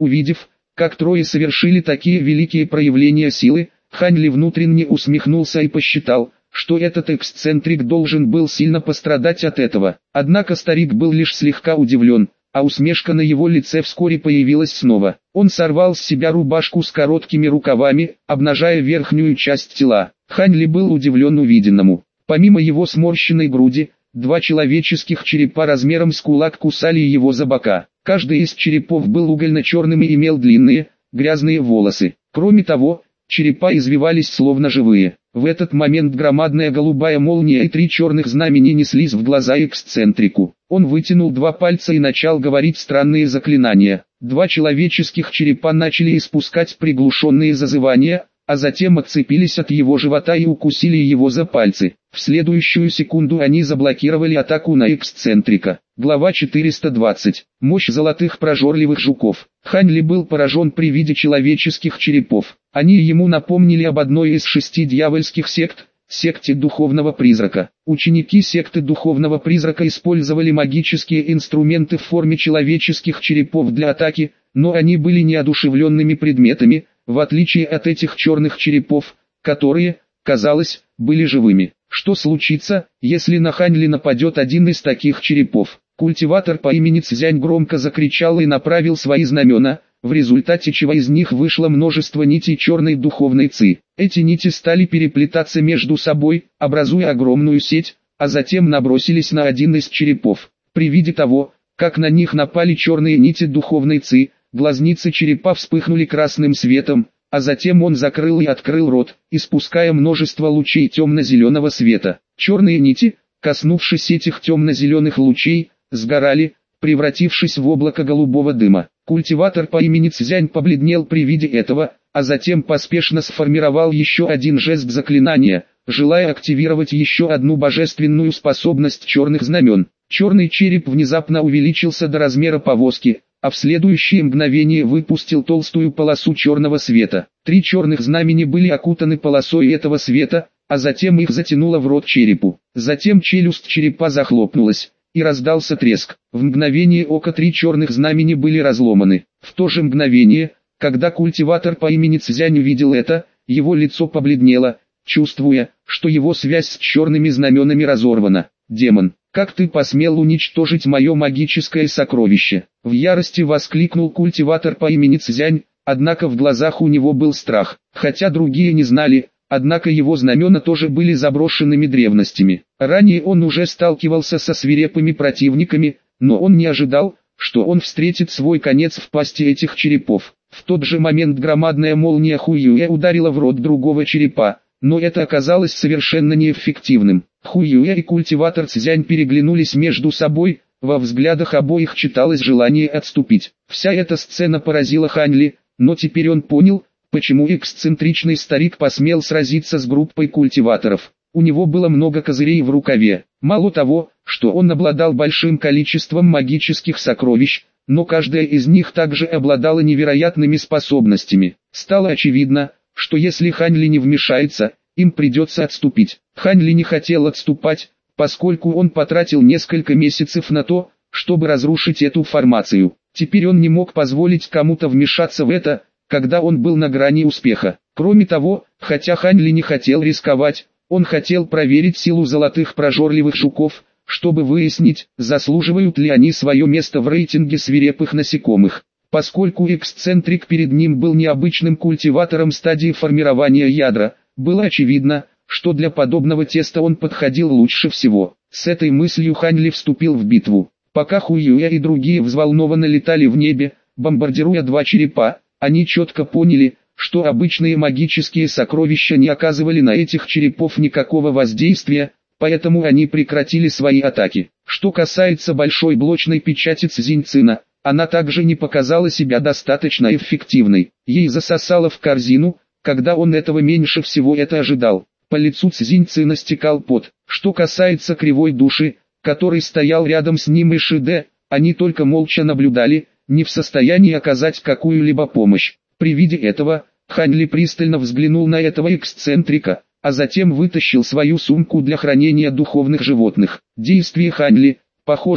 Увидев, как трое совершили такие великие проявления силы, Хань Ли внутренне усмехнулся и посчитал, что этот эксцентрик должен был сильно пострадать от этого. Однако старик был лишь слегка удивлен, а усмешка на его лице вскоре появилась снова. Он сорвал с себя рубашку с короткими рукавами, обнажая верхнюю часть тела. Хань Ли был удивлен увиденному. Помимо его сморщенной груди, два человеческих черепа размером с кулак кусали его за бока. Каждый из черепов был угольно-черным и имел длинные, грязные волосы. Кроме того, черепа извивались словно живые. В этот момент громадная голубая молния и три черных знамени неслись в глаза эксцентрику. Он вытянул два пальца и начал говорить странные заклинания. Два человеческих черепа начали испускать приглушенные зазывания, а затем отцепились от его живота и укусили его за пальцы. В следующую секунду они заблокировали атаку на эксцентрика. Глава 420. Мощь золотых прожорливых жуков. Хань Ли был поражен при виде человеческих черепов. Они ему напомнили об одной из 6 дьявольских сект, секте Духовного Призрака. Ученики секты Духовного Призрака использовали магические инструменты в форме человеческих черепов для атаки, но они были неодушевленными предметами, в отличие от этих черных черепов, которые, казалось, были живыми. Что случится, если на Хань Ли нападет один из таких черепов? Культиватор по имени Цзянь громко закричал и направил свои знамена, в результате чего из них вышло множество нитей черной духовной ци. Эти нити стали переплетаться между собой, образуя огромную сеть, а затем набросились на один из черепов. При виде того, как на них напали черные нити духовной ци, глазницы черепа вспыхнули красным светом, а затем он закрыл и открыл рот, испуская множество лучей темно-зеленого света. Черные нити, коснувшись этих темно-зеленых лучей, сгорали, превратившись в облако голубого дыма. Культиватор по имени Цзянь побледнел при виде этого, а затем поспешно сформировал еще один жест заклинания, желая активировать еще одну божественную способность черных знамен. Черный череп внезапно увеличился до размера повозки, а в следующее мгновение выпустил толстую полосу черного света. Три черных знамени были окутаны полосой этого света, а затем их затянуло в рот черепу. Затем челюсть черепа захлопнулась, и раздался треск. В мгновение ока три черных знамени были разломаны. В то же мгновение, когда культиватор по имени Цзянь увидел это, его лицо побледнело, чувствуя, что его связь с черными знаменами разорвана. «Демон, как ты посмел уничтожить мое магическое сокровище?» В ярости воскликнул культиватор по имени Цзянь, однако в глазах у него был страх. Хотя другие не знали, однако его знамена тоже были заброшенными древностями. Ранее он уже сталкивался со свирепыми противниками, но он не ожидал, что он встретит свой конец в пасти этих черепов. В тот же момент громадная молния Хуюэ ударила в рот другого черепа, но это оказалось совершенно неэффективным. Хуюэ и культиватор Цзянь переглянулись между собой, во взглядах обоих читалось желание отступить. Вся эта сцена поразила Хань Ли, но теперь он понял, почему эксцентричный старик посмел сразиться с группой культиваторов. У него было много козырей в рукаве. Мало того, что он обладал большим количеством магических сокровищ, но каждая из них также обладала невероятными способностями. Стало очевидно, что если Хань Ли не вмешается, им придется отступить. Хань Ли не хотел отступать, поскольку он потратил несколько месяцев на то, чтобы разрушить эту формацию. Теперь он не мог позволить кому-то вмешаться в это, когда он был на грани успеха. Кроме того, хотя Хань Ли не хотел рисковать, он хотел проверить силу золотых прожорливых жуков, чтобы выяснить, заслуживают ли они свое место в рейтинге свирепых насекомых. Поскольку эксцентрик перед ним был необычным культиватором стадии формирования ядра, было очевидно, что для подобного теста он подходил лучше всего. С этой мыслью Хань Ли вступил в битву. Пока Хуюэ и другие взволнованно летали в небе, бомбардируя два черепа, они четко поняли, что обычные магические сокровища не оказывали на этих черепов никакого воздействия, поэтому они прекратили свои атаки. Что касается большой блочной печати Цзиньцина, она также не показала себя достаточно эффективной. Ей засосало в корзину, когда он этого меньше всего это ожидал. По лицу Цзиньцина стекал пот. Что касается кривой души, который стоял рядом с ним и Шиде, они только молча наблюдали, не в состоянии оказать какую-либо помощь. При виде этого, Хань Ли пристально взглянул на этого эксцентрика, а затем вытащил свою сумку для хранения духовных животных. Действия Хань Ли, похоже,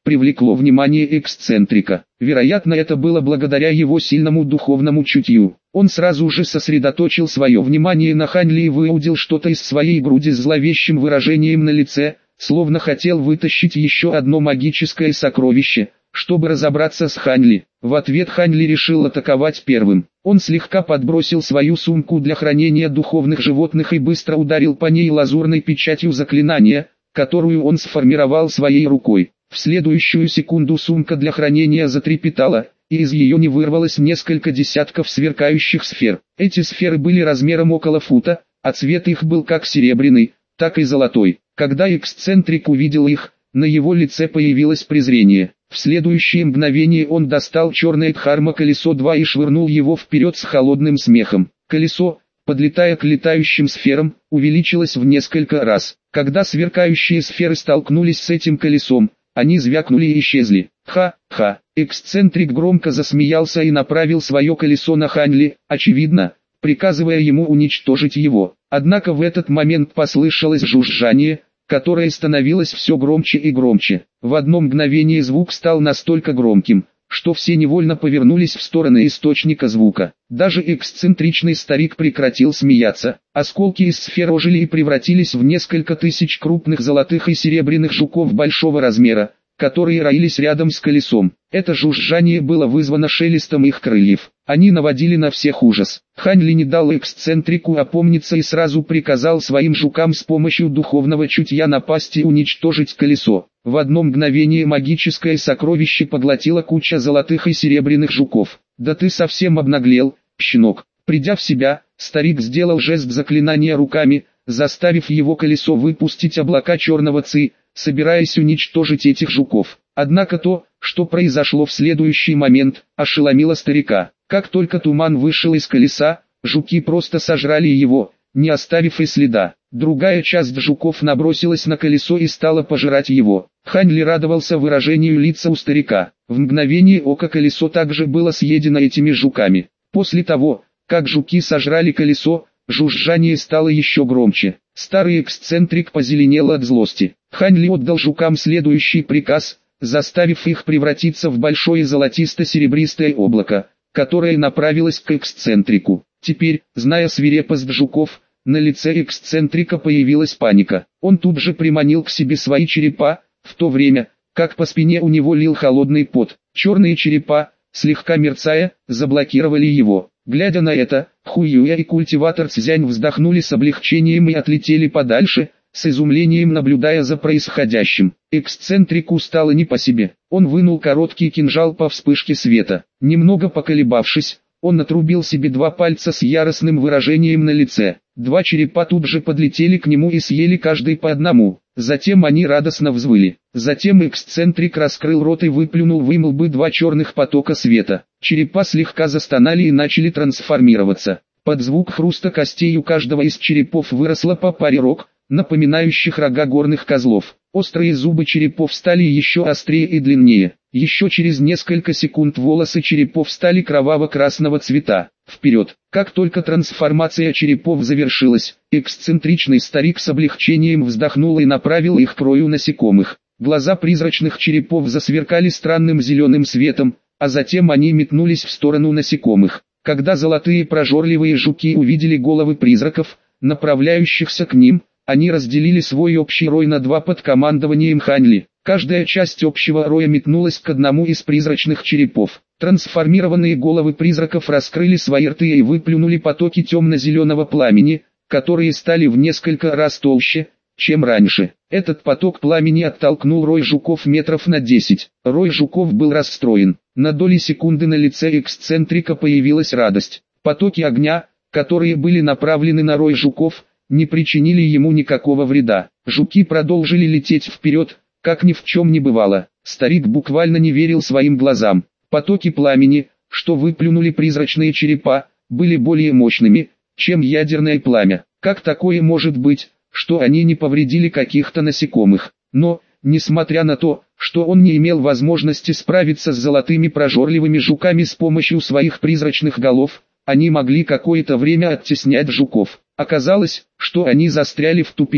привлекло внимание эксцентрика. Вероятно, это было благодаря его сильному духовному чутью. Он сразу же сосредоточил свое внимание на Ханьли и выудил что-то из своей груди с зловещим выражением на лице, словно хотел вытащить еще одно магическое сокровище, чтобы разобраться с Ханьли. В ответ Ханьли решил атаковать первым. Он слегка подбросил свою сумку для хранения духовных животных и быстро ударил по ней лазурной печатью заклинания, которую он сформировал своей рукой. В следующую секунду сумка для хранения затрепетала, и из ее не вырвалось несколько десятков сверкающих сфер. Эти сферы были размером около фута, а цвет их был как серебряный, так и золотой. Когда эксцентрик увидел их, на его лице появилось презрение. В следующее мгновение он достал черное дхарма-колесо 2 и швырнул его вперед с холодным смехом. Колесо, подлетая к летающим сферам, увеличилось в несколько раз. Когда сверкающие сферы столкнулись с этим колесом, они звякнули и исчезли. Ха-ха! Эксцентрик громко засмеялся и направил свое колесо на Ханьли, очевидно, приказывая ему уничтожить его. Однако в этот момент послышалось жужжание, которое становилось все громче и громче. В одно мгновение звук стал настолько громким, что все невольно повернулись в стороны источника звука. Даже эксцентричный старик прекратил смеяться. Осколки из сфер ожили и превратились в несколько тысяч крупных золотых и серебряных жуков большого размера, которые роились рядом с колесом. Это жужжание было вызвано шелестом их крыльев. Они наводили на всех ужас. Ханьли не дал эксцентрику опомниться и сразу приказал своим жукам с помощью духовного чутья напасть и уничтожить колесо. В одно мгновение магическое сокровище поглотило куча золотых и серебряных жуков. «Да ты совсем обнаглел, щенок!» Придя в себя, старик сделал жест заклинания руками, заставив его колесо выпустить облака черного ци, собираясь уничтожить этих жуков. Однако то, что произошло в следующий момент, ошеломило старика. Как только туман вышел из колеса, жуки просто сожрали его, не оставив и следа. Другая часть жуков набросилась на колесо и стала пожирать его. Ханьли радовался выражению лица у старика. В мгновение ока колесо также было съедено этими жуками. После того, как жуки сожрали колесо, жужжание стало еще громче. Старый эксцентрик позеленел от злости. Ханьли отдал жукам следующий приказ, заставив их превратиться в большое золотисто-серебристое облако, которое направилось к эксцентрику. Теперь, зная свирепость жуков, на лице эксцентрика появилась паника. Он тут же приманил к себе свои черепа, в то время, как по спине у него лил холодный пот. Черные черепа, слегка мерцая, заблокировали его. Глядя на это, Хуюя и культиватор Цзянь вздохнули с облегчением и отлетели подальше, с изумлением наблюдая за происходящим. Эксцентрику стало не по себе. Он вынул короткий кинжал по вспышке света. Немного поколебавшись, он отрубил себе 2 пальца с яростным выражением на лице. 2 черепа тут же подлетели к нему и съели каждый по одному. Затем они радостно взвыли. Затем эксцентрик раскрыл рот и выплюнул в им лбы 2 черных потока света. Черепа слегка застонали и начали трансформироваться. Под звук хруста костей у каждого из черепов выросло по паре рог, напоминающих рога горных козлов. Острые зубы черепов стали еще острее и длиннее. Еще через несколько секунд волосы черепов стали кроваво-красного цвета. Вперед! Как только трансформация черепов завершилась, эксцентричный старик с облегчением вздохнул и направил их к рою насекомых. Глаза призрачных черепов засверкали странным зеленым светом, а затем они метнулись в сторону насекомых. Когда золотые прожорливые жуки увидели головы призраков, направляющихся к ним, они разделили свой общий рой на 2 под командованием Ханьли. Каждая часть общего роя метнулась к одному из призрачных черепов. Трансформированные головы призраков раскрыли свои рты и выплюнули потоки темно-зеленого пламени, которые стали в несколько раз толще, чем раньше. Этот поток пламени оттолкнул рой жуков метров на 10. Рой жуков был расстроен. На доли секунды на лице эксцентрика появилась радость. Потоки огня, которые были направлены на рой жуков, не причинили ему никакого вреда. Жуки продолжили лететь вперед, как ни в чем не бывало. Старик буквально не верил своим глазам. Потоки пламени, что выплюнули призрачные черепа, были более мощными, чем ядерное пламя. Как такое может быть, что они не повредили каких-то насекомых? Но, несмотря на то, что он не имел возможности справиться с золотыми прожорливыми жуками с помощью своих призрачных голов, они могли какое-то время оттеснять жуков. Оказалось, что они застряли в тупике.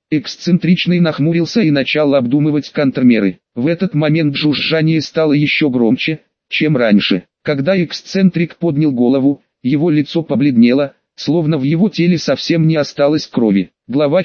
Эксцентричный нахмурился и начал обдумывать контрмеры. В этот момент жужжание стало еще громче, чем раньше. Когда эксцентрик поднял голову, его лицо побледнело, словно в его теле совсем не осталось крови. Глава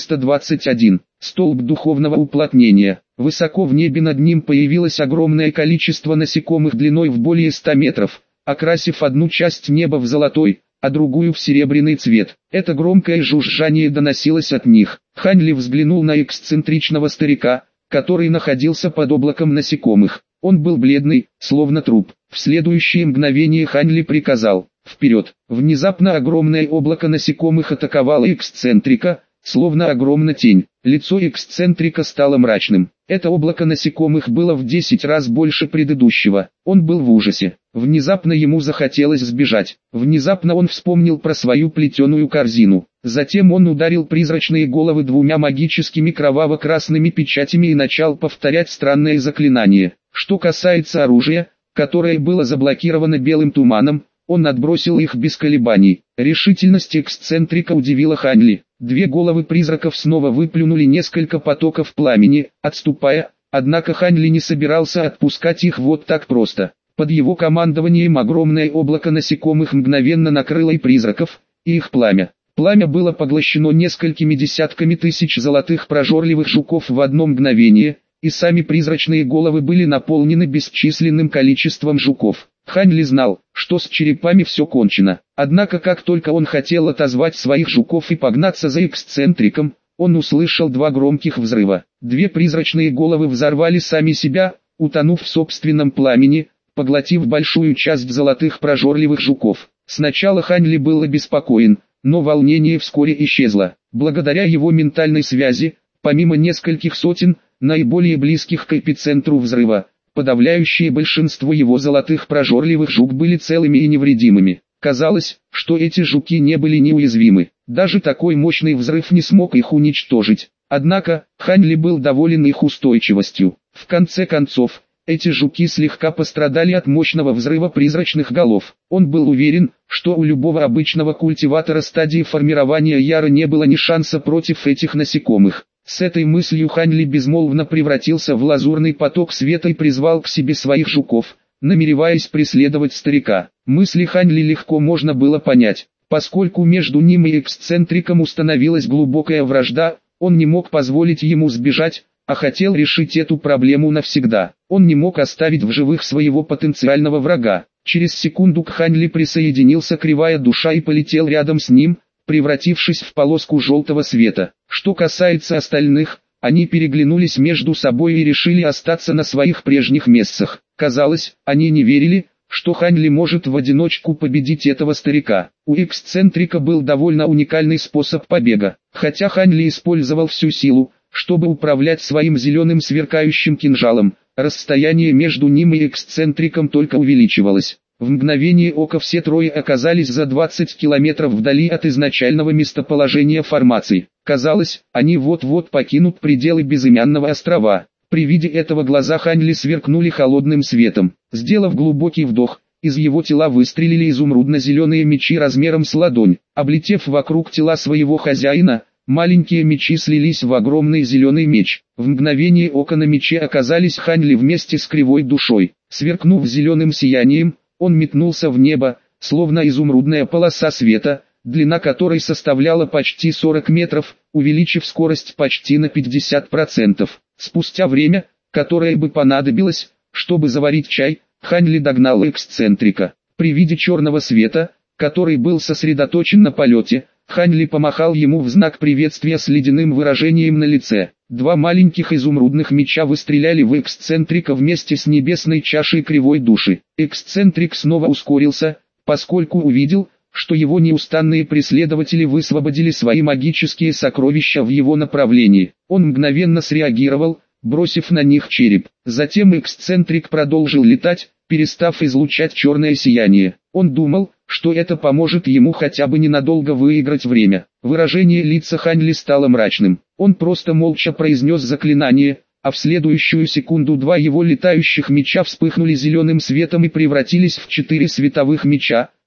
421. Столб духовного уплотнения. Высоко в небе над ним появилось огромное количество насекомых длиной в более 100 метров, окрасив одну часть неба в золотой, а другую в серебряный цвет. Это громкое жужжание доносилось от них. Хань Ли взглянул на эксцентричного старика, который находился под облаком насекомых. Он был бледный, словно труп. В следующее мгновение Хань Ли приказал: «Вперед!». Внезапно огромное облако насекомых атаковало эксцентрика, словно огромная тень. Лицо эксцентрика стало мрачным. Это облако насекомых было в 10 раз больше предыдущего. Он был в ужасе. Внезапно ему захотелось сбежать. Внезапно он вспомнил про свою плетеную корзину. Затем он ударил призрачные головы двумя магическими кроваво-красными печатями и начал повторять странное заклинание. Что касается оружия, которое было заблокировано белым туманом, он отбросил их без колебаний. Решительность эксцентрика удивила Хань Ли. Две головы призраков снова выплюнули несколько потоков пламени, отступая, однако Хань Ли не собирался отпускать их вот так просто. Под его командованием огромное облако насекомых мгновенно накрыло и призраков, и их пламя. Пламя было поглощено несколькими десятками тысяч золотых прожорливых жуков в одно мгновение, и сами призрачные головы были наполнены бесчисленным количеством жуков. Хань Ли знал, что с черепами все кончено. Однако как только он хотел отозвать своих жуков и погнаться за эксцентриком, он услышал два громких взрыва. Две призрачные головы взорвали сами себя, утонув в собственном пламени, поглотив большую часть золотых прожорливых жуков. Сначала Хань Ли был обеспокоен, но волнение вскоре исчезло. Благодаря его ментальной связи, помимо нескольких сотен, наиболее близких к эпицентру взрыва, подавляющее большинство его золотых прожорливых жук были целыми и невредимыми. Казалось, что эти жуки не были неуязвимы. Даже такой мощный взрыв не смог их уничтожить. Однако, Хань Ли был доволен их устойчивостью. В конце концов, эти жуки слегка пострадали от мощного взрыва призрачных голов. Он был уверен, что у любого обычного культиватора стадии формирования яра не было ни шанса против этих насекомых. С этой мыслью Хань Ли безмолвно превратился в лазурный поток света и призвал к себе своих жуков, намереваясь преследовать старика. Мысли Хань Ли легко можно было понять. Поскольку между ним и эксцентриком установилась глубокая вражда, он не мог позволить ему сбежать, а хотел решить эту проблему навсегда. Он не мог оставить в живых своего потенциального врага. Через секунду к Хань Ли присоединился кривая душа и полетел рядом с ним, превратившись в полоску желтого света. Что касается остальных, они переглянулись между собой и решили остаться на своих прежних местах. Казалось, они не верили, что Хань Ли может в одиночку победить этого старика. У эксцентрика был довольно уникальный способ побега. Хотя Хань Ли использовал всю силу, чтобы управлять своим зеленым сверкающим кинжалом, расстояние между ним и эксцентриком только увеличивалось. В мгновение ока все трое оказались за 20 километров вдали от изначального местоположения формации. Казалось, они вот-вот покинут пределы безымянного острова. При виде этого глаза Хань Ли сверкнули холодным светом. Сделав глубокий вдох, из его тела выстрелили изумрудно-зеленые мечи размером с ладонь. Облетев вокруг тела своего хозяина, маленькие мечи слились в огромный зеленый меч. В мгновение ока на мече оказались Хань Ли вместе с кривой душой. Сверкнув зеленым сиянием, он метнулся в небо, словно изумрудная полоса света, длина которой составляла почти 40 метров, увеличив скорость почти на 50%. Спустя время, которое бы понадобилось, чтобы заварить чай, Хань Ли догнал эксцентрика. При виде черного света, который был сосредоточен на полете, Хань Ли помахал ему в знак приветствия с ледяным выражением на лице. Два маленьких изумрудных меча выстреляли в эксцентрика вместе с небесной чашей кривой души. Эксцентрик снова ускорился, поскольку увидел, что его неустанные преследователи высвободили свои магические сокровища в его направлении. Он мгновенно среагировал, бросив на них череп. Затем эксцентрик продолжил летать, перестав излучать черное сияние. Он думал, что это поможет ему хотя бы ненадолго выиграть время. Выражение лица Хань Ли стало мрачным. Он просто молча произнес заклинание, а в следующую секунду два его летающих меча вспыхнули зеленым светом и превратились в 4 световых меча,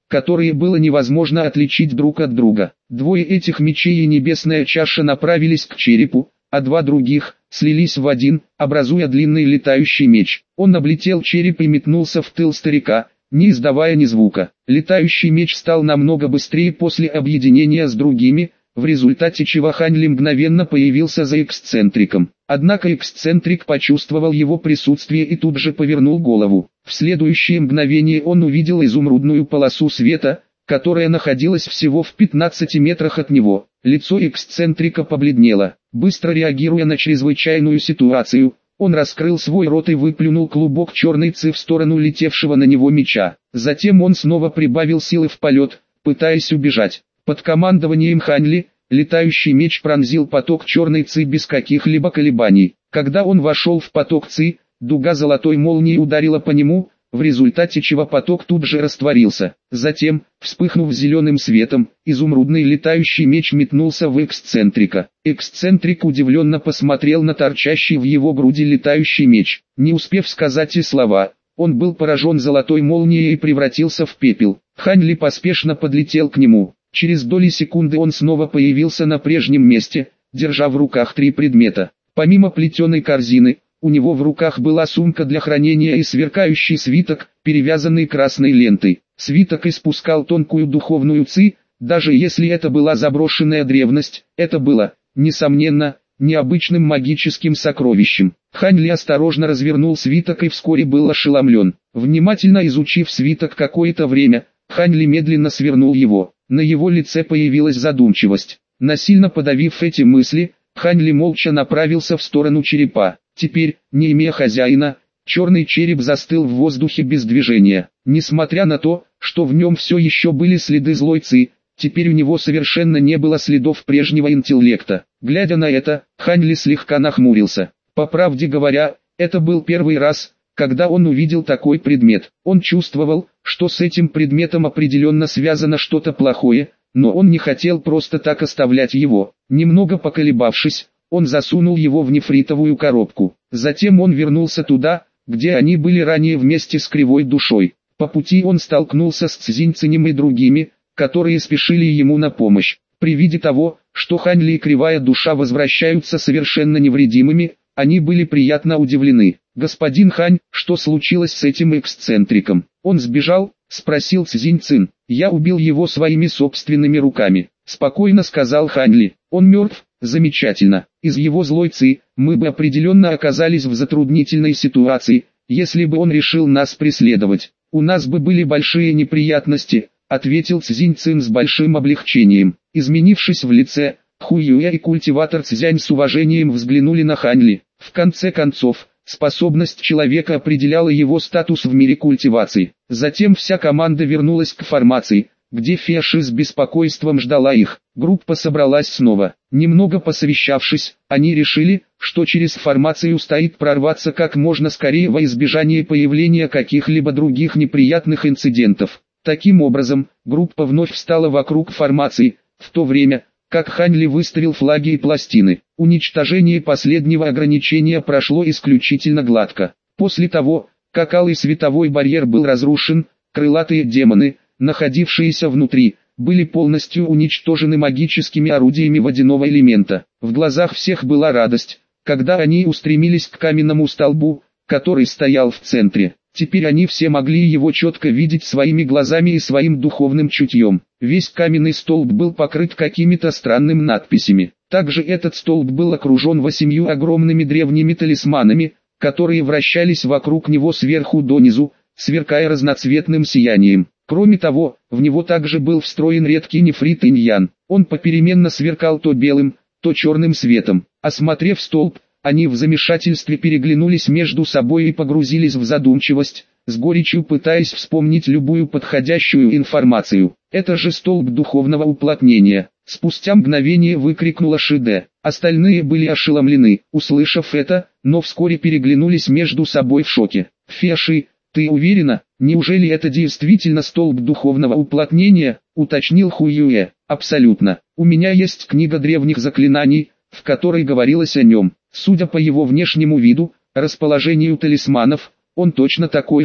которые было невозможно отличить друг от друга. Двое этих мечей и небесная чаша направились к черепу, а два других слились в один, образуя длинный летающий меч. Он облетел череп и метнулся в тыл старика, не издавая ни звука. Летающий меч стал намного быстрее после объединения с другими, в результате чего Хань Ли мгновенно появился за эксцентриком. Однако эксцентрик почувствовал его присутствие и тут же повернул голову. В следующее мгновение он увидел изумрудную полосу света, которая находилась всего в 15 метрах от него. Лицо эксцентрика побледнело. Быстро реагируя на чрезвычайную ситуацию, он раскрыл свой рот и выплюнул клубок черной ци в сторону летевшего на него меча. Затем он снова прибавил силы в полет, пытаясь убежать. Под командованием Хань Ли, летающий меч пронзил поток черной ци без каких-либо колебаний. Когда он вошел в поток ци, дуга золотой молнии ударила по нему, в результате чего поток тут же растворился. Затем, вспыхнув зеленым светом, изумрудный летающий меч метнулся в эксцентрика. Эксцентрик удивленно посмотрел на торчащий в его груди летающий меч. Не успев сказать и слова, он был поражен золотой молнией и превратился в пепел. Хань Ли поспешно подлетел к нему. Через доли секунды он снова появился на прежнем месте, держа в руках три предмета. Помимо плетеной корзины, у него в руках была сумка для хранения и сверкающий свиток, перевязанный красной лентой. Свиток испускал тонкую духовную ци, даже если это была заброшенная древность, это было, несомненно, необычным магическим сокровищем. Хань Ли осторожно развернул свиток и вскоре был ошеломлен. Внимательно изучив свиток какое-то время, Хань Ли медленно свернул его. На его лице появилась задумчивость. Насильно подавив эти мысли, Хань Ли молча направился в сторону черепа. Теперь, не имея хозяина, черный череп застыл в воздухе без движения. Несмотря на то, что в нем все еще были следы злой ци, теперь у него совершенно не было следов прежнего интеллекта. Глядя на это, Хань Ли слегка нахмурился. По правде говоря, это был первый раз, когда он увидел такой предмет. Он чувствовал, что с этим предметом определенно связано что-то плохое, но он не хотел просто так оставлять его. Немного поколебавшись, он засунул его в нефритовую коробку. Затем он вернулся туда, где они были ранее вместе с Кривой Душой. По пути он столкнулся с Цзиньцинем и другими, которые спешили ему на помощь. При виде того, что Хань Ли и Кривая Душа возвращаются совершенно невредимыми, они были приятно удивлены. «Господин Хань, что случилось с этим эксцентриком? Он сбежал?» — спросил Цзиньцин. «Я убил его своими собственными руками», — спокойно сказал Хань Ли. «Он мертв? Замечательно. Из его злой ци, мы бы определенно оказались в затруднительной ситуации, если бы он решил нас преследовать. У нас бы были большие неприятности», — ответил Цзиньцин с большим облегчением. Изменившись в лице, Хуюэ и культиватор Цзянь с уважением взглянули на Хань Ли. В конце концов, способность человека определяла его статус в мире культивации. Затем вся команда вернулась к формации, где Феши с беспокойством ждала их. Группа собралась снова. Немного посовещавшись, они решили, что через формацию стоит прорваться как можно скорее во избежание появления каких-либо других неприятных инцидентов. Таким образом, группа вновь встала вокруг формации, в то время, как Хань Ли выставил флаги и пластины. Уничтожение последнего ограничения прошло исключительно гладко. После того, как алый световой барьер был разрушен, крылатые демоны, находившиеся внутри, были полностью уничтожены магическими орудиями водяного элемента. В глазах всех была радость, когда они устремились к каменному столбу, который стоял в центре. Теперь они все могли его четко видеть своими глазами и своим духовным чутьем. Весь каменный столб был покрыт какими-то странными надписями. Также этот столб был окружен 8 огромными древними талисманами, которые вращались вокруг него сверху донизу, сверкая разноцветным сиянием. Кроме того, в него также был встроен редкий нефрит инь-ян. Он попеременно сверкал то белым, то черным светом. Осмотрев столб, они в замешательстве переглянулись между собой и погрузились в задумчивость, с горечью пытаясь вспомнить любую подходящую информацию. «Это же столб духовного уплотнения!» Спустя мгновение выкрикнула Шиде. Остальные были ошеломлены, услышав это, но вскоре переглянулись между собой в шоке. «Феши, ты уверена, неужели это действительно столб духовного уплотнения?» — уточнил Хуюэ. «Абсолютно. У меня есть книга древних заклинаний, в которой говорилось о нем. Судя по его внешнему виду, расположению талисманов, он точно такой же,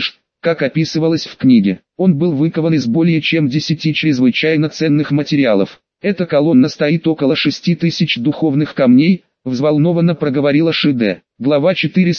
как описывалось в книге. Он был выкован из более чем 10 чрезвычайно ценных материалов. Эта колонна стоит около 6000 духовных камней, взволнованно проговорила Шиде. Глава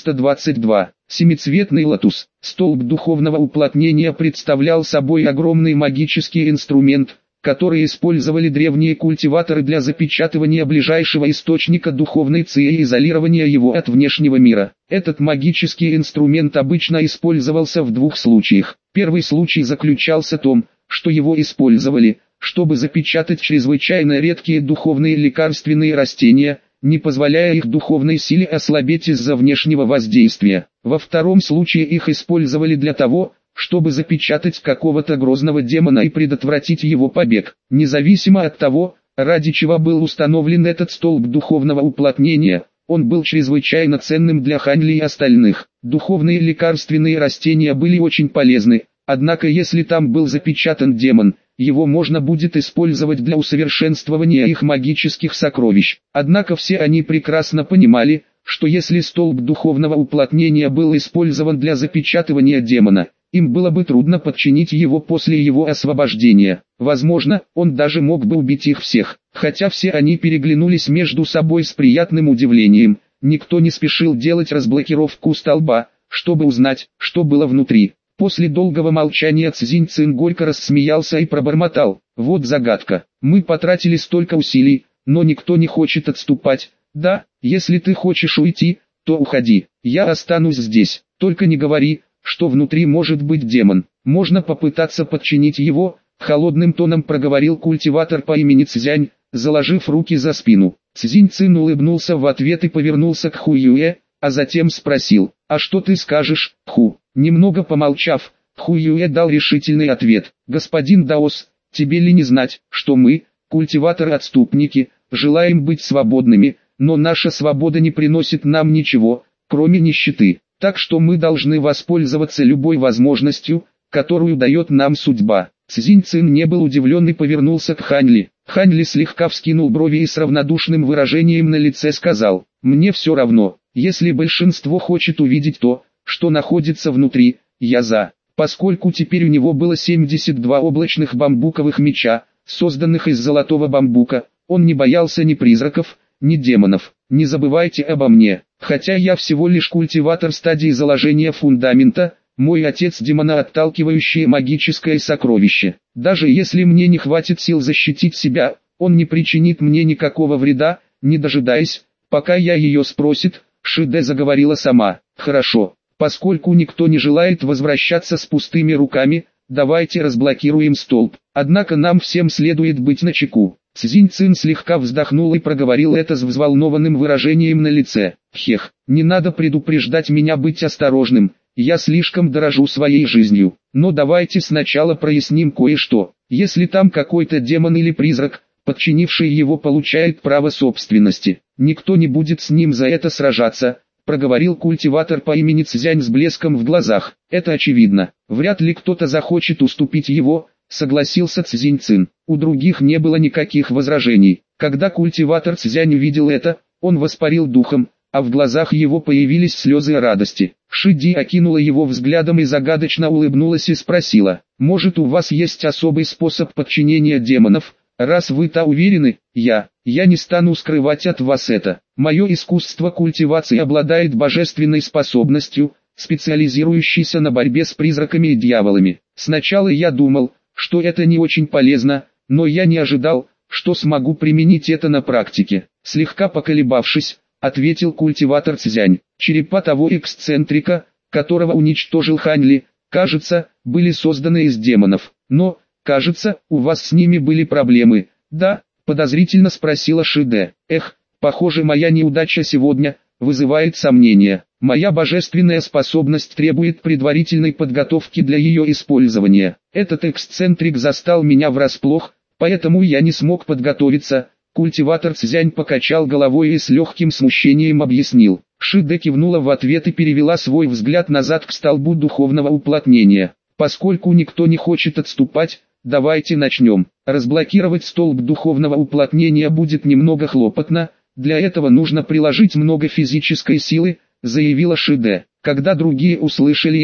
422. Семицветный лотос. Столб духовного уплотнения представлял собой огромный магический инструмент, который использовали древние культиваторы для запечатывания ближайшего источника духовной ци и изолирования его от внешнего мира. Этот магический инструмент обычно использовался в двух случаях. Первый случай заключался в том, что его использовали, чтобы запечатать чрезвычайно редкие духовные лекарственные растения, не позволяя их духовной силе ослабеть из-за внешнего воздействия. Во втором случае их использовали для того, чтобы запечатать какого-то грозного демона и предотвратить его побег. Независимо от того, ради чего был установлен этот столб духовного уплотнения, он был чрезвычайно ценным для Ханьли и остальных. Духовные лекарственные растения были очень полезны, однако если там был запечатан демон, его можно будет использовать для усовершенствования их магических сокровищ. Однако все они прекрасно понимали, что если столб духовного уплотнения был использован для запечатывания демона, им было бы трудно подчинить его после его освобождения. Возможно, он даже мог бы убить их всех. Хотя все они переглянулись между собой с приятным удивлением, никто не спешил делать разблокировку столба, чтобы узнать, что было внутри. После долгого молчания Цзинь Цин горько рассмеялся и пробормотал: «Вот загадка. Мы потратили столько усилий, но никто не хочет отступать. Да, если ты хочешь уйти, то уходи. Я останусь здесь. Только не говори, что внутри может быть демон. Можно попытаться подчинить его», — холодным тоном проговорил культиватор по имени Цзянь, заложив руки за спину. Цзинь Цин улыбнулся в ответ и повернулся к Ху Юэ, а затем спросил: «А что ты скажешь, Ху?» Немного помолчав, Ху Юэ дал решительный ответ: «Господин Даос, тебе ли не знать, что мы, культиваторы-отступники, желаем быть свободными, но наша свобода не приносит нам ничего, кроме нищеты. Так что мы должны воспользоваться любой возможностью, которую дает нам судьба». Цзинь Цин не был удивлен и повернулся к Ханьли. Ханьли слегка вскинул брови и с равнодушным выражением на лице сказал: «Мне все равно, если большинство хочет увидеть то, что находится внутри, я за». Поскольку теперь у него было 72 облачных бамбуковых меча, созданных из золотого бамбука, он не боялся ни призраков, ни демонов. «Не забывайте обо мне, хотя я всего лишь культиватор стадии заложения фундамента, мой отец демоноотталкивающее магическое сокровище. Даже если мне не хватит сил защитить себя, он не причинит мне никакого вреда». Не дожидаясь, пока я ее спросит, Шиде заговорила сама: «Хорошо, поскольку никто не желает возвращаться с пустыми руками, давайте разблокируем столб. Однако нам всем следует быть начеку». Цзинь Цин слегка вздохнул и проговорил это с взволнованным выражением на лице: «Хех, не надо предупреждать меня быть осторожным, я слишком дорожу своей жизнью. Но давайте сначала проясним кое-что. Если там какой-то демон или призрак, подчинивший его получает право собственности, никто не будет с ним за это сражаться», — проговорил культиватор по имени Цзянь с блеском в глазах. «Это очевидно. Вряд ли кто-то захочет уступить его», — согласился Цзинь Цин. У других не было никаких возражений. Когда культиватор Цзянь увидел это, он воспарил духом, а в глазах его появились слезы радости. Шиди окинула его взглядом и загадочно улыбнулась и спросила: «Может, у вас есть особый способ подчинения демонов? Раз вы-то уверены, я не стану скрывать от вас это. Мое искусство культивации обладает божественной способностью, специализирующейся на борьбе с призраками и дьяволами. Сначала я думал, что это не очень полезно, но я не ожидал, что смогу применить это на практике». Слегка поколебавшись, ответил культиватор Цзянь: «Черепа того эксцентрика, которого уничтожил Ханьли, кажется, были созданы из демонов. Но, кажется, у вас с ними были проблемы, да?» — подозрительно спросила Шиде. «Эх, похоже, моя неудача сегодня вызывает сомнения. Моя божественная способность требует предварительной подготовки для ее использования. Этот эксцентрик застал меня врасплох, поэтому я не смог подготовиться». Культиватор Цзянь покачал головой и с легким смущением объяснил. Шиде кивнула в ответ и перевела свой взгляд назад к столбу духовного уплотнения. «Поскольку никто не хочет отступать, давайте начнем. Разблокировать столб духовного уплотнения будет немного хлопотно, для этого нужно приложить много физической силы», — заявила Шиде. Когда другие услышали это,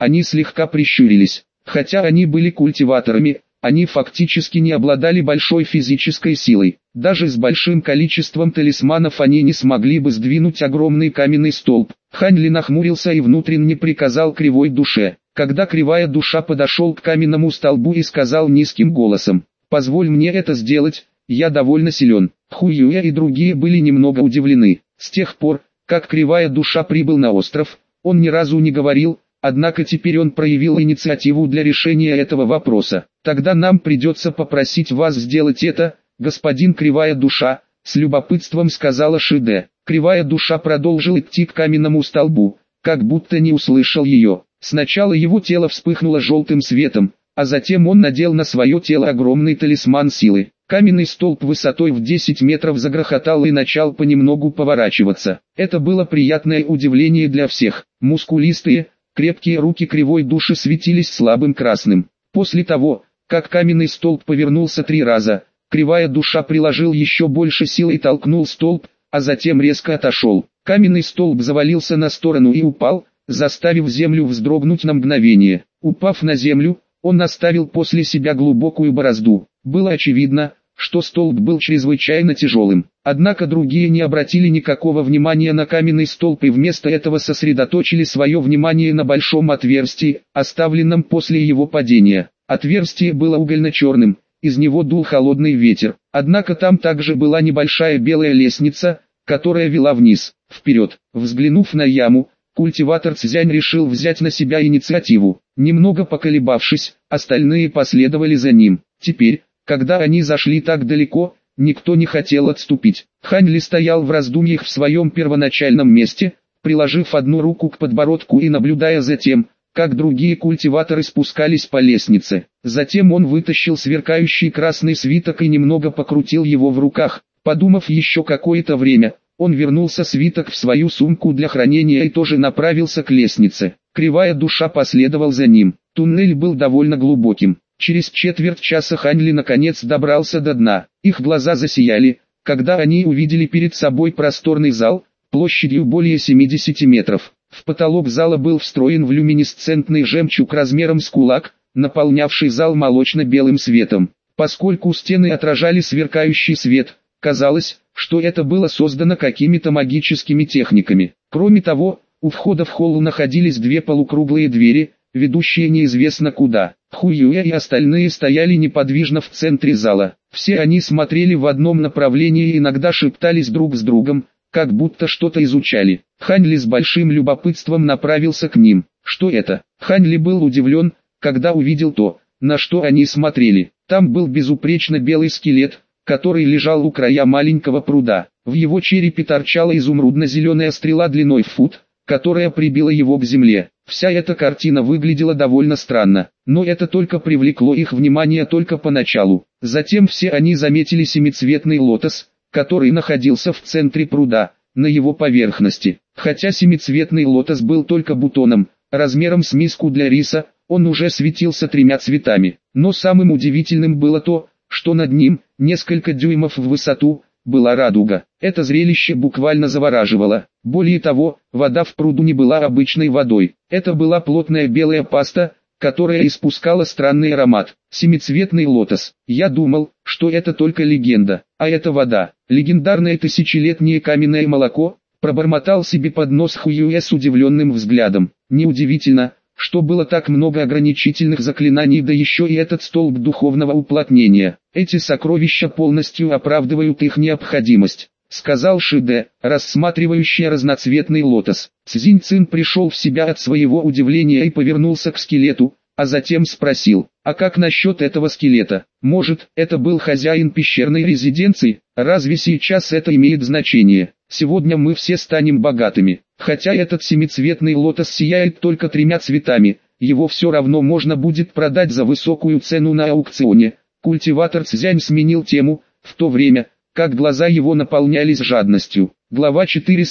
Они слегка прищурились. Хотя они были культиваторами, они фактически не обладали большой физической силой. Даже с большим количеством талисманов они не смогли бы сдвинуть огромный каменный столб. Хань Ли нахмурился и внутренне приказал Кривой Душе. Когда Кривая Душа подошел к каменному столбу и сказал низким голосом: «Позволь мне это сделать, я довольно силен». Хуюэ и другие были немного удивлены. С тех пор, как Кривая Душа прибыл на остров, он ни разу не говорил, однако теперь он проявил инициативу для решения этого вопроса. «Тогда нам придется попросить вас сделать это, господин Кривая Душа», — с любопытством сказала Шиде. Кривая Душа продолжил идти к каменному столбу, как будто не услышал ее. Сначала его тело вспыхнуло желтым светом, а затем он надел на свое тело огромный талисман силы. Каменный столб высотой в 10 метров загрохотал и начал понемногу поворачиваться. Это было приятное удивление для всех. Мускулистые, крепкие руки Кривой Души светились слабым красным. После того, как каменный столб повернулся 3 раза, Кривая Душа приложил еще больше сил и толкнул столб, а затем резко отошел. Каменный столб завалился на сторону и упал, заставив землю вздрогнуть на мгновение. Упав на землю, он оставил после себя глубокую борозду. Было очевидно, что столб был чрезвычайно тяжелым. Однако другие не обратили никакого внимания на каменный столб и вместо этого сосредоточили свое внимание на большом отверстии, оставленном после его падения. Отверстие было угольно-черным, из него дул холодный ветер. Однако там также была небольшая белая лестница, которая вела вниз, вперед. Взглянув на яму, культиватор Цзянь решил взять на себя инициативу. Немного поколебавшись, остальные последовали за ним. Теперь, когда они зашли так далеко, никто не хотел отступить. Хань Ли стоял в раздумьях в своем первоначальном месте, приложив одну руку к подбородку и наблюдая за тем, как другие культиваторы спускались по лестнице. Затем он вытащил сверкающий красный свиток и немного покрутил его в руках. Подумав еще какое-то время, он вернулся свиток в свою сумку для хранения и тоже направился к лестнице. Кривая Душа последовал за ним. Туннель был довольно глубоким. Через четверть часа Хань Ли наконец добрался до дна. Их глаза засияли, когда они увидели перед собой просторный зал, площадью более 70 метров. В потолок зала был встроен в люминесцентный жемчуг размером с кулак, наполнявший зал молочно-белым светом. Поскольку стены отражали сверкающий свет, казалось, что это было создано какими-то магическими техниками. Кроме того, у входа в холл находились 2 полукруглые двери, ведущие неизвестно куда. Хуюэ и остальные стояли неподвижно в центре зала. Все они смотрели в одном направлении и иногда шептались друг с другом, как будто что-то изучали. Хань Ли с большим любопытством направился к ним. Что это? Хань Ли был удивлен, когда увидел то, на что они смотрели. Там был безупречно белый скелет, который лежал у края маленького пруда. В его черепе торчала изумрудно-зеленая стрела длиной в фут, которая прибила его к земле. Вся эта картина выглядела довольно странно, но это только привлекло их внимание только поначалу. Затем все они заметили семицветный лотос, который находился в центре пруда, на его поверхности. Хотя семицветный лотос был только бутоном, размером с миску для риса, он уже светился 3 цветами. Но самым удивительным было то, что над ним, несколько дюймов в высоту, была радуга. Это зрелище буквально завораживало. Более того, вода в пруду не была обычной водой. Это была плотная белая паста, которая испускала странный аромат. Семицветный лотос. Я думал, что это только легенда, а это вода. Легендарное тысячелетнее каменное молоко, пробормотал себе под нос Хуюэ с удивленным взглядом. Неудивительно, что было так много ограничительных заклинаний, да еще и этот столб духовного уплотнения. Эти сокровища полностью оправдывают их необходимость, сказал Шиде, рассматривающий разноцветный лотос. Цзинь-Цин пришел в себя от своего удивления и повернулся к скелету, а затем спросил: а как насчет этого скелета? Может, это был хозяин пещерной резиденции? Разве сейчас это имеет значение? Сегодня мы все станем богатыми. Хотя этот семицветный лотос сияет только 3 цветами, его все равно можно будет продать за высокую цену на аукционе. Культиватор Цзянь сменил тему, в то время, как глаза его наполнялись жадностью. Глава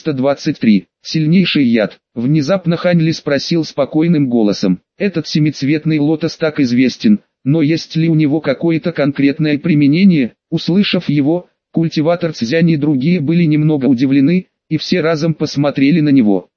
423. Сильнейший яд. Внезапно Хань Ли спросил спокойным голосом: этот семицветный лотос так известен, но есть ли у него какое-то конкретное применение? Услышав его, культиватор Цзянь и другие были немного удивлены, и все разом посмотрели на него.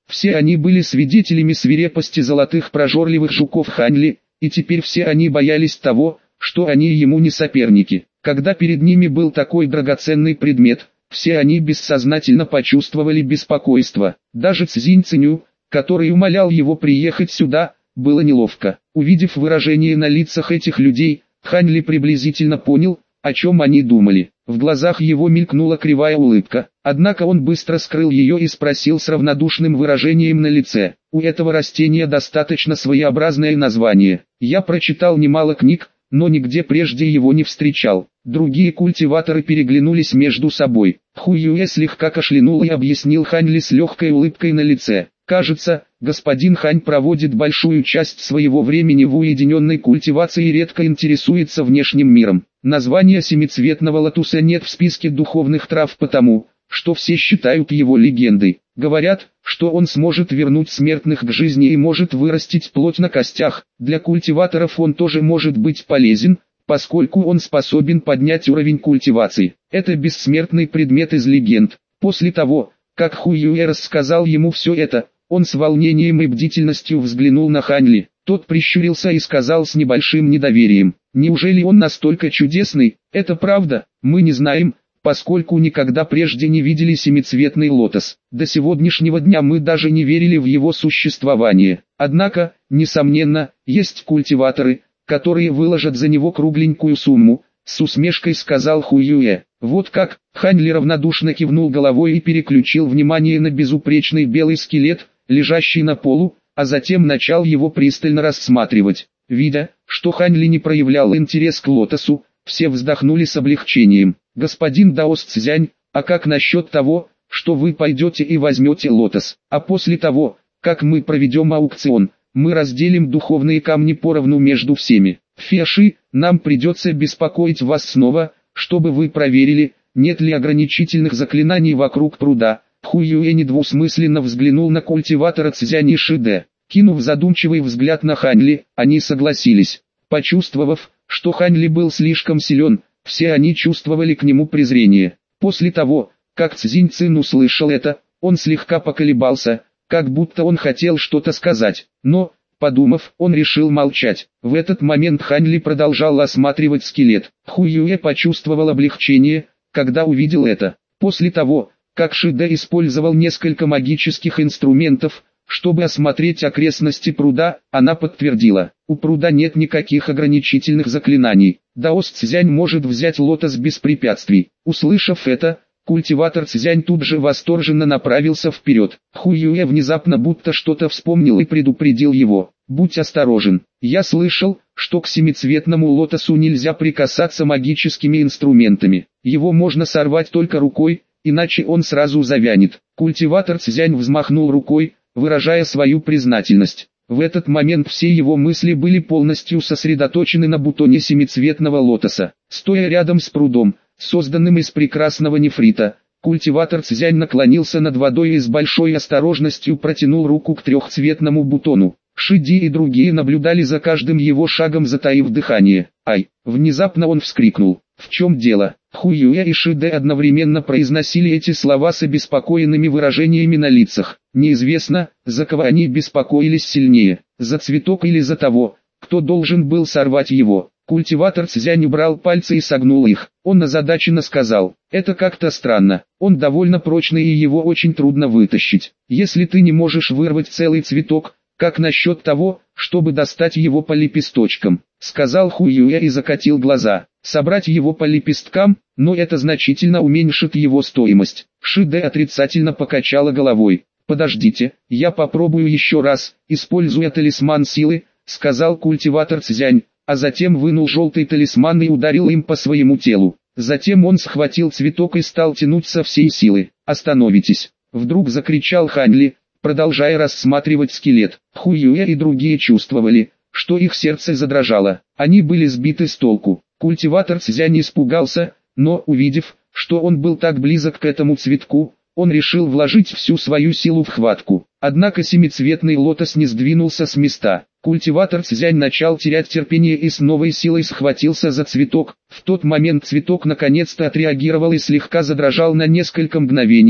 Все они были свидетелями свирепости золотых прожорливых жуков Ханьли, и теперь все они боялись того, что они ему не соперники. Когда перед ними был такой драгоценный предмет, все они бессознательно почувствовали беспокойство. Даже Цзинь Циню, который умолял его приехать сюда, было неловко. Увидев выражение на лицах этих людей, Ханьли приблизительно понял, о чем они думали. В глазах его мелькнула кривая улыбка, однако он быстро скрыл ее и спросил с равнодушным выражением на лице: «У этого растения достаточно своеобразное название. Я прочитал немало книг, но нигде прежде его не встречал». Другие культиваторы переглянулись между собой. Хуюэ слегка кашлянул и объяснил Ханьли с легкой улыбкой на лице: «Кажется, господин Хань проводит большую часть своего времени в уединенной культивации и редко интересуется внешним миром. Названия семицветного лотуса нет в списке духовных трав потому, что все считают его легендой. Говорят, что он сможет вернуть смертных к жизни и может вырастить плоть на костях. Для культиваторов он тоже может быть полезен, поскольку он способен поднять уровень культивации. Это бессмертный предмет из легенд». После того, как Хуюэ рассказал ему все это, он с волнением и бдительностью взглянул на Ханьли. Тот прищурился и сказал с небольшим недоверием: «Неужели он настолько чудесный?» «Это правда, мы не знаем, поскольку никогда прежде не видели семицветный лотос. До сегодняшнего дня мы даже не верили в его существование. Однако, несомненно, есть культиваторы, которые выложат за него кругленькую сумму», — с усмешкой сказал Хуюэ. «Вот как?» Ханьли равнодушно кивнул головой и переключил внимание на безупречный белый скелет, лежащий на полу, а затем начал его пристально рассматривать. Видя, что Ханьли не проявлял интерес к лотосу, все вздохнули с облегчением. «Господин Даос Цзянь, а как насчет того, что вы пойдете и возьмете лотос, а после того, как мы проведем аукцион, мы разделим духовные камни поровну между всеми? Феши, нам придется беспокоить вас снова, чтобы вы проверили, нет ли ограничительных заклинаний вокруг пруда». Хуюэ недвусмысленно взглянул на культиватора Цзянь и Шиде. Кинув задумчивый взгляд на Ханьли, они согласились. Почувствовав, что Ханьли был слишком силен, все они чувствовали к нему презрение. После того, как Цзинь Цин услышал это, он слегка поколебался, как будто он хотел что-то сказать, но, подумав, он решил молчать. В этот момент Ханьли продолжал осматривать скелет. Хуюэ почувствовал облегчение, когда увидел это. После того, как Шиде использовал несколько магических инструментов, чтобы осмотреть окрестности пруда, она подтвердила: у пруда нет никаких ограничительных заклинаний. Даос Цзянь может взять лотос без препятствий. Услышав это, культиватор Цзянь тут же восторженно направился вперед. Хуюэ внезапно будто что-то вспомнил и предупредил его: «Будь осторожен. Я слышал, что к семицветному лотосу нельзя прикасаться магическими инструментами. Его можно сорвать только рукой, иначе он сразу завянет». Культиватор Цзянь взмахнул рукой, выражая свою признательность. В этот момент все его мысли были полностью сосредоточены на бутоне семицветного лотоса. Стоя рядом с прудом, созданным из прекрасного нефрита, культиватор Цзянь наклонился над водой и с большой осторожностью протянул руку к трехцветному бутону. Шиди и другие наблюдали за каждым его шагом, затаив дыхание. «Ай!» Внезапно он вскрикнул. «В чем дело?» Хуюэ и Шиде одновременно произносили эти слова с обеспокоенными выражениями на лицах. Неизвестно, за кого они беспокоились сильнее, за цветок или за того, кто должен был сорвать его. Культиватор Цзянь убрал пальцы и согнул их. Он озадаченно сказал: «Это как-то странно. Он довольно прочный и его очень трудно вытащить. Если ты не можешь вырвать целый цветок, как насчет того, чтобы достать его по лепесточкам?» Сказал Хуюэ и закатил глаза. «Собрать его по лепесткам, но это значительно уменьшит его стоимость». Шиде отрицательно покачала головой. «Подождите, я попробую еще раз, используя талисман силы», сказал культиватор Цзянь, а затем вынул желтый талисман и ударил им по своему телу. Затем он схватил цветок и стал тянуть со всей силы. «Остановитесь!» Вдруг закричал Ханьли, продолжая рассматривать скелет. Хуюэ и другие чувствовали, что их сердце задрожало. Они были сбиты с толку. Культиватор Цзянь испугался, но увидев, что он был так близок к этому цветку, он решил вложить всю свою силу в хватку. Однако семицветный лотос не сдвинулся с места. Культиватор Цзянь начал терять терпение и с новой силой схватился за цветок. В тот момент цветок наконец-то отреагировал и слегка задрожал на несколько мгновений,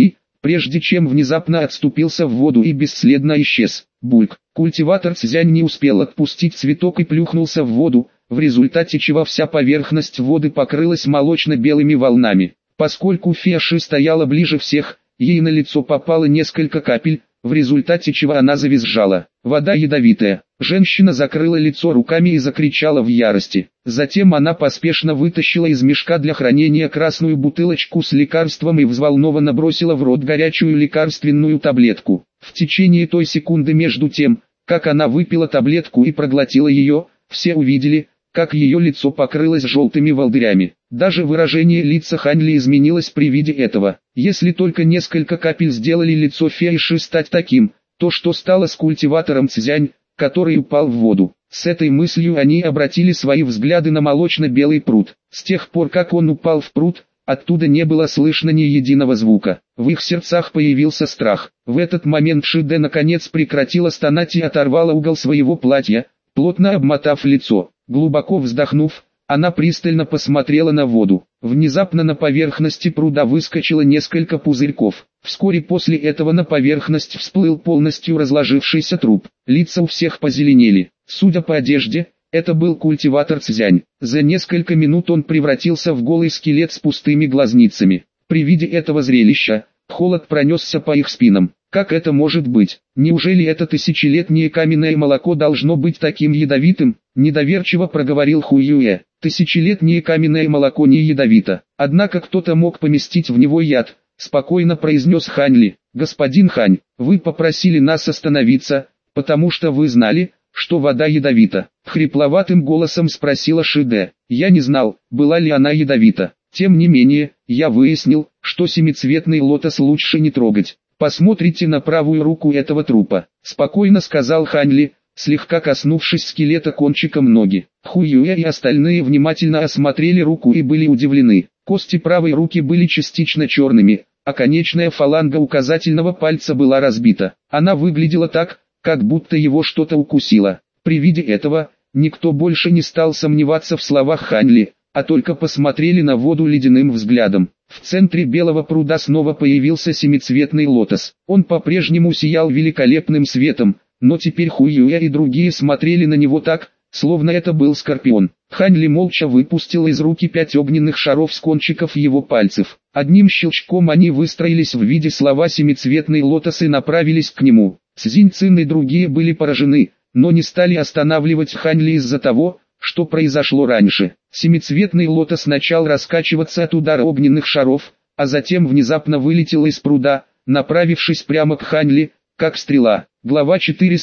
прежде чем внезапно отступился в воду и бесследно исчез. Бульк. Культиватор Цзянь не успел отпустить цветок и плюхнулся в воду, в результате чего вся поверхность воды покрылась молочно-белыми волнами. Поскольку фея Ши стояла ближе всех, ей на лицо попало несколько капель, в результате чего она завизжала. Вода ядовитая. Женщина закрыла лицо руками и закричала в ярости. Затем она поспешно вытащила из мешка для хранения красную бутылочку с лекарством и взволнованно бросила в рот горячую лекарственную таблетку. В течение той секунды между тем, как она выпила таблетку и проглотила ее, все увидели, как ее лицо покрылось желтыми волдырями. Даже выражение лица Хань Ли изменилось при виде этого. Если только несколько капель сделали лицо феи Ши стать таким, то что стало с культиватором Цзянь, который упал в воду? С этой мыслью они обратили свои взгляды на молочно-белый пруд. С тех пор как он упал в пруд, оттуда не было слышно ни единого звука. В их сердцах появился страх. В этот момент Шиде наконец прекратила стонать и оторвала угол своего платья, плотно обмотав лицо. Глубоко вздохнув, она пристально посмотрела на воду. Внезапно на поверхности пруда выскочило несколько пузырьков. Вскоре после этого на поверхность всплыл полностью разложившийся труп. Лица у всех позеленели. Судя по одежде, это был культиватор Цзянь. За несколько минут он превратился в голый скелет с пустыми глазницами. При виде этого зрелища, холод пронесся по их спинам. Как это может быть? Неужели это тысячелетнее каменное молоко должно быть таким ядовитым? Недоверчиво проговорил Хуюэ. Тысячелетнее каменное молоко не ядовито. Однако кто-то мог поместить в него яд, спокойно произнес Хань Ли. Господин Хань, вы попросили нас остановиться, потому что вы знали, что вода ядовита. Хрипловатым голосом спросила Шиде. Я не знал, была ли она ядовита. Тем не менее, я выяснил, что семицветный лотос лучше не трогать. Посмотрите на правую руку этого трупа, спокойно сказал Хань Ли, слегка коснувшись скелета кончиком ноги. Хуюэ и остальные внимательно осмотрели руку и были удивлены. Кости правой руки были частично черными, а конечная фаланга указательного пальца была разбита. Она выглядела так, как будто его что-то укусило. При виде этого, никто больше не стал сомневаться в словах Хань Ли, а только посмотрели на воду ледяным взглядом. В центре белого пруда снова появился семицветный лотос. Он по-прежнему сиял великолепным светом, но теперь Хуюэ и другие смотрели на него так, словно это был скорпион. Хань Ли молча выпустил из руки 5 огненных шаров с кончиков его пальцев. Одним щелчком они выстроились в виде слова «семицветный лотос» и направились к нему. Цзинь Цин и другие были поражены, но не стали останавливать Хань Ли из-за того, что произошло раньше. Семицветный лотос начал раскачиваться от удара огненных шаров, а затем внезапно вылетел из пруда, направившись прямо к Хань Ли, как стрела. Глава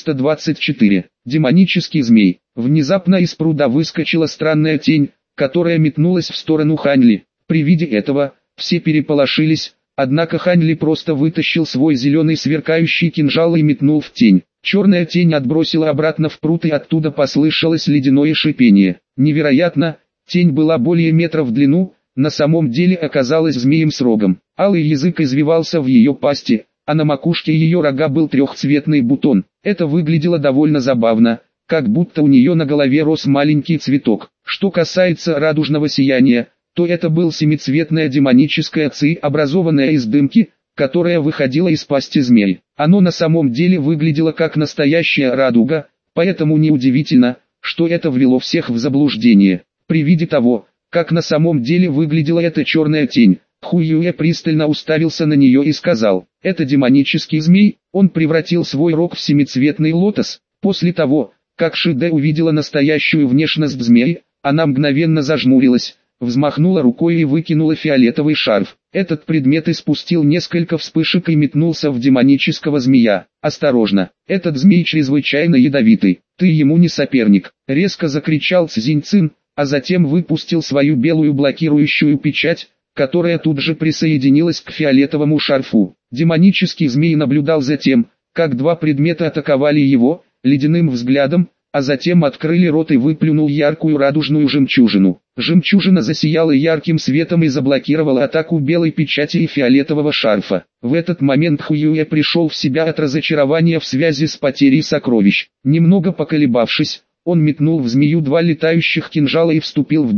424. Демонический змей. Внезапно из пруда выскочила странная тень, которая метнулась в сторону Хань Ли. При виде этого, все переполошились, однако Хань Ли просто вытащил свой зеленый сверкающий кинжал и метнул в тень. Черная тень отбросила обратно в пруд и оттуда послышалось ледяное шипение. Невероятно, тень была более метра в длину, на самом деле оказалась змеем с рогом. Алый язык извивался в ее пасти, а на макушке ее рога был трехцветный бутон. Это выглядело довольно забавно, как будто у нее на голове рос маленький цветок. Что касается радужного сияния, то это был семицветное демоническое ци, образованное из дымки, которая выходила из пасти змеи. Оно на самом деле выглядело как настоящая радуга, поэтому неудивительно, что это ввело всех в заблуждение. При виде того, как на самом деле выглядела эта черная тень, Хуюэ пристально уставился на нее и сказал: «Это демонический змей». Он превратил свой рог в семицветный лотос. После того, как Шиде увидела настоящую внешность змеи, она мгновенно зажмурилась, взмахнула рукой и выкинула фиолетовый шарф. Этот предмет испустил несколько вспышек и метнулся в демонического змея. «Осторожно, этот змей чрезвычайно ядовитый, ты ему не соперник», — резко закричал Цзинь Цин, а затем выпустил свою белую блокирующую печать, которая тут же присоединилась к фиолетовому шарфу. Демонический змей наблюдал за тем, как два предмета атаковали его, ледяным взглядом, а затем открыли рот и выплюнул яркую радужную жемчужину. Жемчужина засияла ярким светом и заблокировала атаку белой печати и фиолетового шарфа. В этот момент Хуюэ пришел в себя от разочарования в связи с потерей сокровищ. Немного поколебавшись, он метнул в змею 2 летающих кинжала и вступил в бой.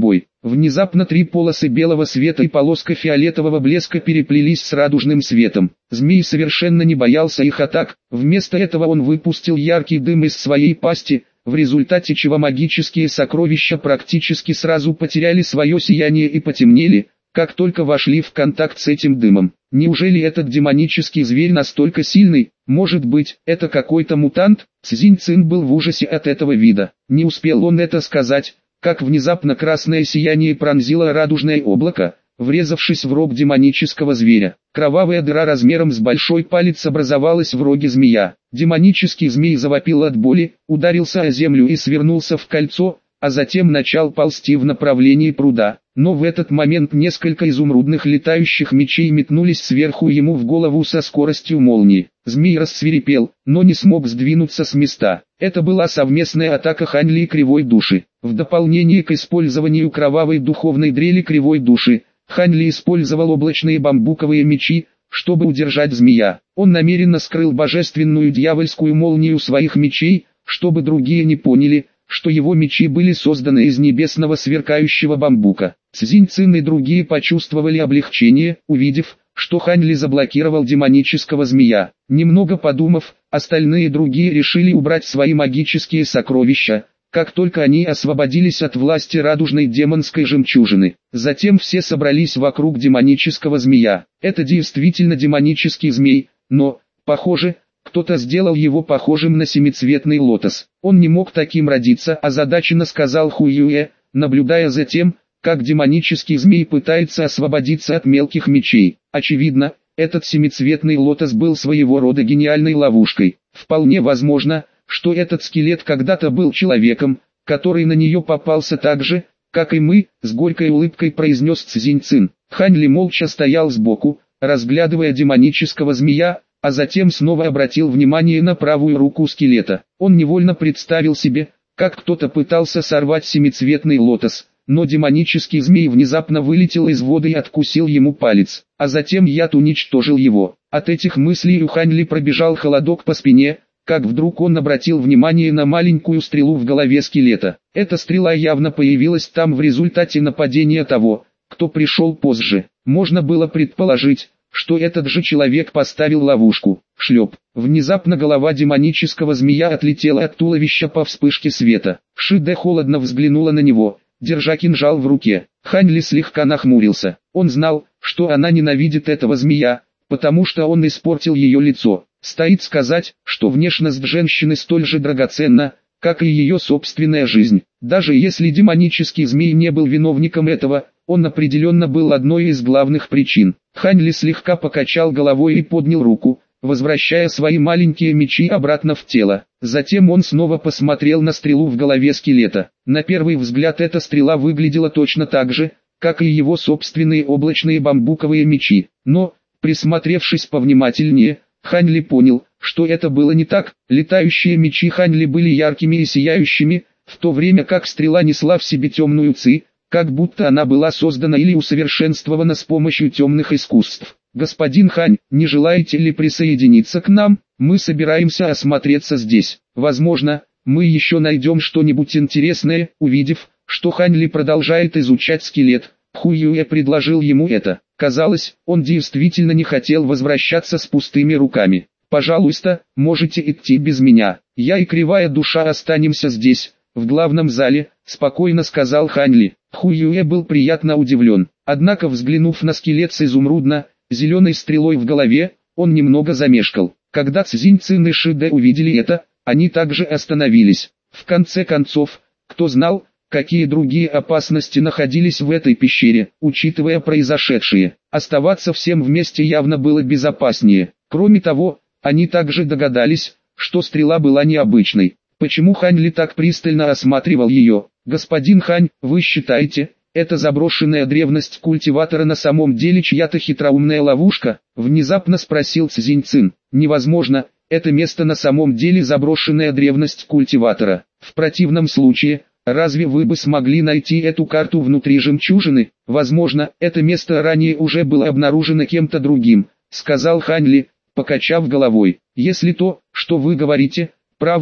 Внезапно три полосы белого света и полоска фиолетового блеска переплелись с радужным светом. Змей совершенно не боялся их атак, вместо этого он выпустил яркий дым из своей пасти, в результате чего магические сокровища практически сразу потеряли свое сияние и потемнели, как только вошли в контакт с этим дымом. Неужели этот демонический зверь настолько сильный? Может быть, это какой-то мутант? Цзинь Цин был в ужасе от этого вида. Не успел он это сказать, как внезапно красное сияние пронзило радужное облако, врезавшись в рог демонического зверя. Кровавая дыра размером с большой палец образовалась в роге змея. Демонический змей завопил от боли, ударился о землю и свернулся в кольцо, а затем начал ползти в направлении пруда. Но в этот момент несколько изумрудных летающих мечей метнулись сверху ему в голову со скоростью молнии. Змей рассвирепел, но не смог сдвинуться с места. Это была совместная атака Хань Ли и Кривой Души. В дополнение к использованию кровавой духовной дрели Кривой Души, Хань Ли использовал облачные бамбуковые мечи, чтобы удержать змея. Он намеренно скрыл божественную дьявольскую молнию своих мечей, чтобы другие не поняли, что его мечи были созданы из небесного сверкающего бамбука. Цзинь Цин и другие почувствовали облегчение, увидев, что Хань Ли заблокировал демонического змея. Немного подумав, остальные другие решили убрать свои магические сокровища, как только они освободились от власти радужной демонской жемчужины. Затем все собрались вокруг демонического змея. Это действительно демонический змей, но, похоже, кто-то сделал его похожим на семицветный лотос. Он не мог таким родиться, озадаченно сказал Хуюэ, наблюдая за тем, как демонический змей пытается освободиться от мелких мечей. Очевидно, этот семицветный лотос был своего рода гениальной ловушкой. Вполне возможно, что этот скелет когда-то был человеком, который на нее попался так же, как и мы, с горькой улыбкой произнес Цзинь Цин. Хань Ли молча стоял сбоку, разглядывая демонического змея, а затем снова обратил внимание на правую руку скелета. Он невольно представил себе, как кто-то пытался сорвать семицветный лотос, но демонический змей внезапно вылетел из воды и откусил ему палец, а затем яд уничтожил его. От этих мыслей у Хань Ли пробежал холодок по спине, как вдруг он обратил внимание на маленькую стрелу в голове скелета. Эта стрела явно появилась там в результате нападения того, кто пришел позже. Можно было предположить, что этот же человек поставил ловушку. Шлеп. Внезапно голова демонического змея отлетела от туловища по вспышке света. Шиде холодно взглянула на него, держа кинжал в руке. Хань Ли слегка нахмурился. Он знал, что она ненавидит этого змея, потому что он испортил ее лицо. Стоит сказать, что внешность женщины столь же драгоценна, как и ее собственная жизнь. Даже если демонический змей не был виновником этого, он определенно был одной из главных причин. Хань Ли слегка покачал головой и поднял руку, возвращая свои маленькие мечи обратно в тело. Затем он снова посмотрел на стрелу в голове скелета. На первый взгляд эта стрела выглядела точно так же, как и его собственные облачные бамбуковые мечи. Но, присмотревшись повнимательнее, Хань Ли понял, что это было не так. Летающие мечи Хань Ли были яркими и сияющими, в то время как стрела несла в себе темную ци, как будто она была создана или усовершенствована с помощью темных искусств. «Господин Хань, не желаете ли присоединиться к нам? Мы собираемся осмотреться здесь. Возможно, мы еще найдем что-нибудь интересное». Увидев, что Хань Ли продолжает изучать скелет, Хуюэ предложил ему это. Казалось, он действительно не хотел возвращаться с пустыми руками. «Пожалуйста, можете идти без меня. Я и Кривая Душа останемся здесь, в главном зале», — спокойно сказал Хань Ли. Хуюэ был приятно удивлен. Однако, взглянув на скелет с изумрудно-зеленой стрелой в голове, он немного замешкал. Когда Цзинь Цин и Шиде увидели это, они также остановились. В конце концов, кто знал, какие другие опасности находились в этой пещере, учитывая произошедшее. Оставаться всем вместе явно было безопаснее. Кроме того, они также догадались, что стрела была необычной. Почему Хань Ли так пристально осматривал ее? «Господин Хань, вы считаете, эта заброшенная древность культиватора на самом деле чья-то хитроумная ловушка?» Внезапно спросил Цзинь Цин. «Невозможно, это место на самом деле заброшенная древность культиватора. В противном случае, разве вы бы смогли найти эту карту внутри жемчужины? Возможно, это место ранее уже было обнаружено кем-то другим», сказал Хань Ли, покачав головой. «Если то, что вы говорите, правда,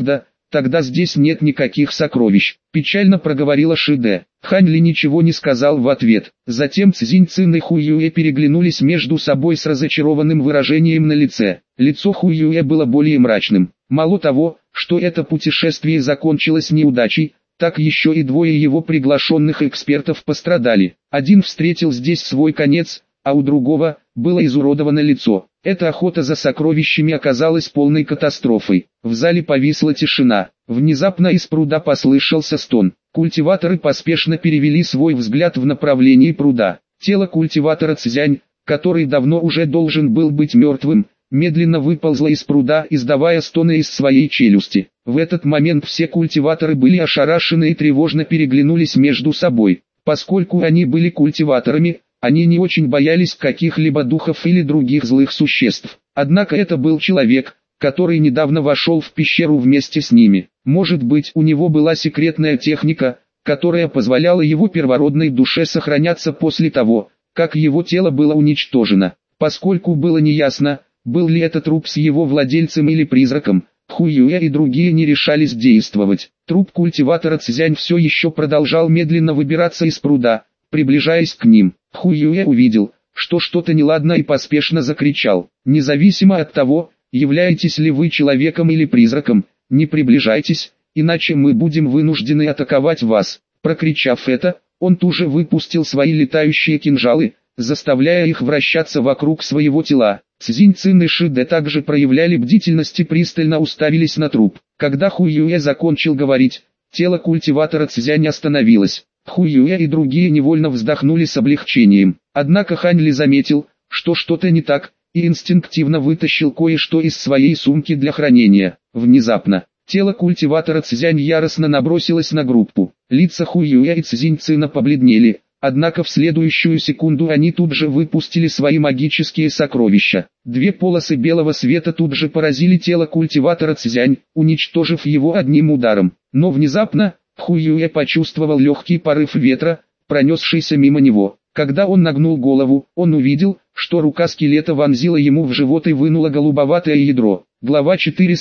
тогда здесь нет никаких сокровищ, печально проговорила Шиде. Хань Ли ничего не сказал в ответ. Затем Цзинь Цин и Хуюэ переглянулись между собой с разочарованным выражением на лице. Лицо Хуюэ было более мрачным. Мало того, что это путешествие закончилось неудачей, так еще и двое его приглашенных экспертов пострадали. Один встретил здесь свой конец, а у другого было изуродовано лицо. Эта охота за сокровищами оказалась полной катастрофой. В зале повисла тишина. Внезапно из пруда послышался стон. Культиваторы поспешно перевели свой взгляд в направлении пруда. Тело культиватора Цзянь, который давно уже должен был быть мертвым, медленно выползло из пруда, издавая стоны из своей челюсти. В этот момент все культиваторы были ошарашены и тревожно переглянулись между собой. Поскольку они были культиваторами, они не очень боялись каких-либо духов или других злых существ. Однако это был человек, который недавно вошел в пещеру вместе с ними. Может быть, у него была секретная техника, которая позволяла его первородной душе сохраняться после того, как его тело было уничтожено. Поскольку было неясно, был ли это труп с его владельцем или призраком, Хуюэ и другие не решались действовать. Труп культиватора Цзянь все еще продолжал медленно выбираться из пруда, приближаясь к ним. Хуюэ увидел, что что-то неладно, и поспешно закричал: «Независимо от того, являетесь ли вы человеком или призраком, не приближайтесь, иначе мы будем вынуждены атаковать вас». Прокричав это, он тут же выпустил свои летающие кинжалы, заставляя их вращаться вокруг своего тела. Цзинь Цин и Шиде также проявляли бдительность и пристально уставились на труп. Когда Хуюэ закончил говорить, тело культиватора Цзянь остановилось. Хуюэ и другие невольно вздохнули с облегчением. Однако Хань Ли заметил, что что-то не так, и инстинктивно вытащил кое-что из своей сумки для хранения. Внезапно, тело культиватора Цзянь яростно набросилось на группу. Лица Хуюэ и Цзинь Цина побледнели, однако в следующую секунду они тут же выпустили свои магические сокровища. Две полосы белого света тут же поразили тело культиватора Цзянь, уничтожив его одним ударом. Но внезапно, Хуюэ почувствовал легкий порыв ветра, пронесшийся мимо него. Когда он нагнул голову, он увидел, что рука скелета вонзила ему в живот и вынула голубоватое ядро. Глава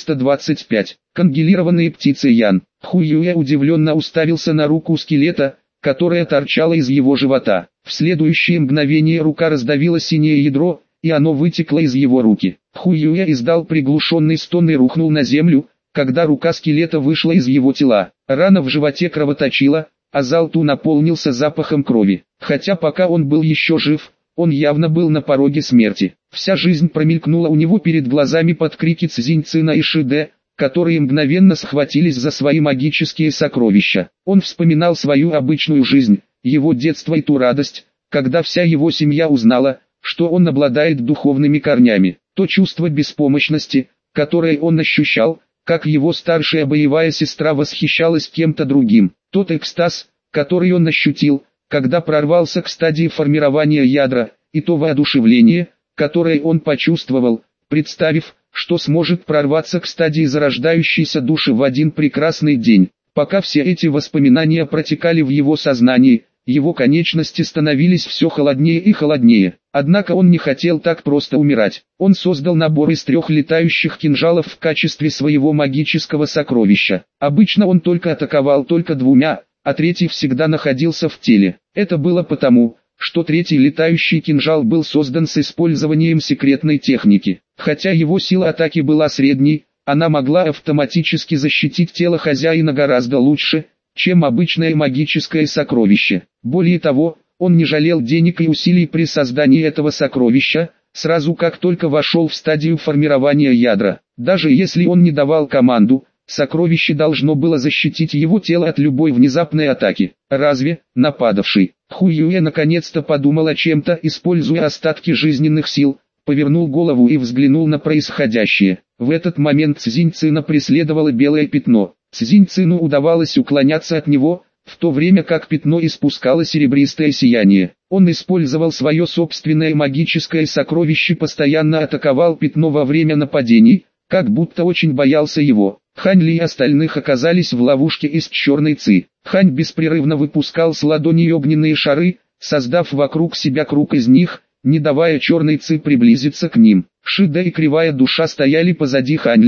425. Конгелированные птицы Ян. Хуюэ удивленно уставился на руку скелета, которая торчала из его живота. В следующее мгновение рука раздавила синее ядро, и оно вытекло из его руки. Хуюэ издал приглушенный стон и рухнул на землю, когда рука скелета вышла из его тела. Рана в животе кровоточила, а Залту наполнился запахом крови. Хотя пока он был еще жив, он явно был на пороге смерти. Вся жизнь промелькнула у него перед глазами под крики Цзинь Цина и Шиде, которые мгновенно схватились за свои магические сокровища. Он вспоминал свою обычную жизнь, его детство и ту радость, когда вся его семья узнала, что он обладает духовными корнями. То чувство беспомощности, которое он ощущал, как его старшая боевая сестра восхищалась кем-то другим. Тот экстаз, который он ощутил, когда прорвался к стадии формирования ядра, и то воодушевление, которое он почувствовал, представив, что сможет прорваться к стадии зарождающейся души в один прекрасный день. Пока все эти воспоминания протекали в его сознании, его конечности становились все холоднее и холоднее. Однако он не хотел так просто умирать. Он создал набор из 3 летающих кинжалов в качестве своего магического сокровища. Обычно он только атаковал только 2, а 3 всегда находился в теле. Это было потому, что 3-й летающий кинжал был создан с использованием секретной техники. Хотя его сила атаки была средней, она могла автоматически защитить тело хозяина гораздо лучше, чем обычное магическое сокровище. Более того, он не жалел денег и усилий при создании этого сокровища, сразу как только вошел в стадию формирования ядра. Даже если он не давал команду, сокровище должно было защитить его тело от любой внезапной атаки. Разве, нападавший, Хуюэ наконец-то подумал о чем-то, используя остатки жизненных сил, повернул голову и взглянул на происходящее. В этот момент Цзинь Цина преследовало белое пятно. Цзинь Цину удавалось уклоняться от него, в то время как пятно испускало серебристое сияние. Он использовал свое собственное магическое сокровище, постоянно атаковал пятно во время нападений, как будто очень боялся его. Хань Ли и остальных оказались в ловушке из черной ци. Хань беспрерывно выпускал с ладони огненные шары, создав вокруг себя круг из них, не давая черной ци приблизиться к ним. Шиде и Кривая Душа стояли позади Хань Ли.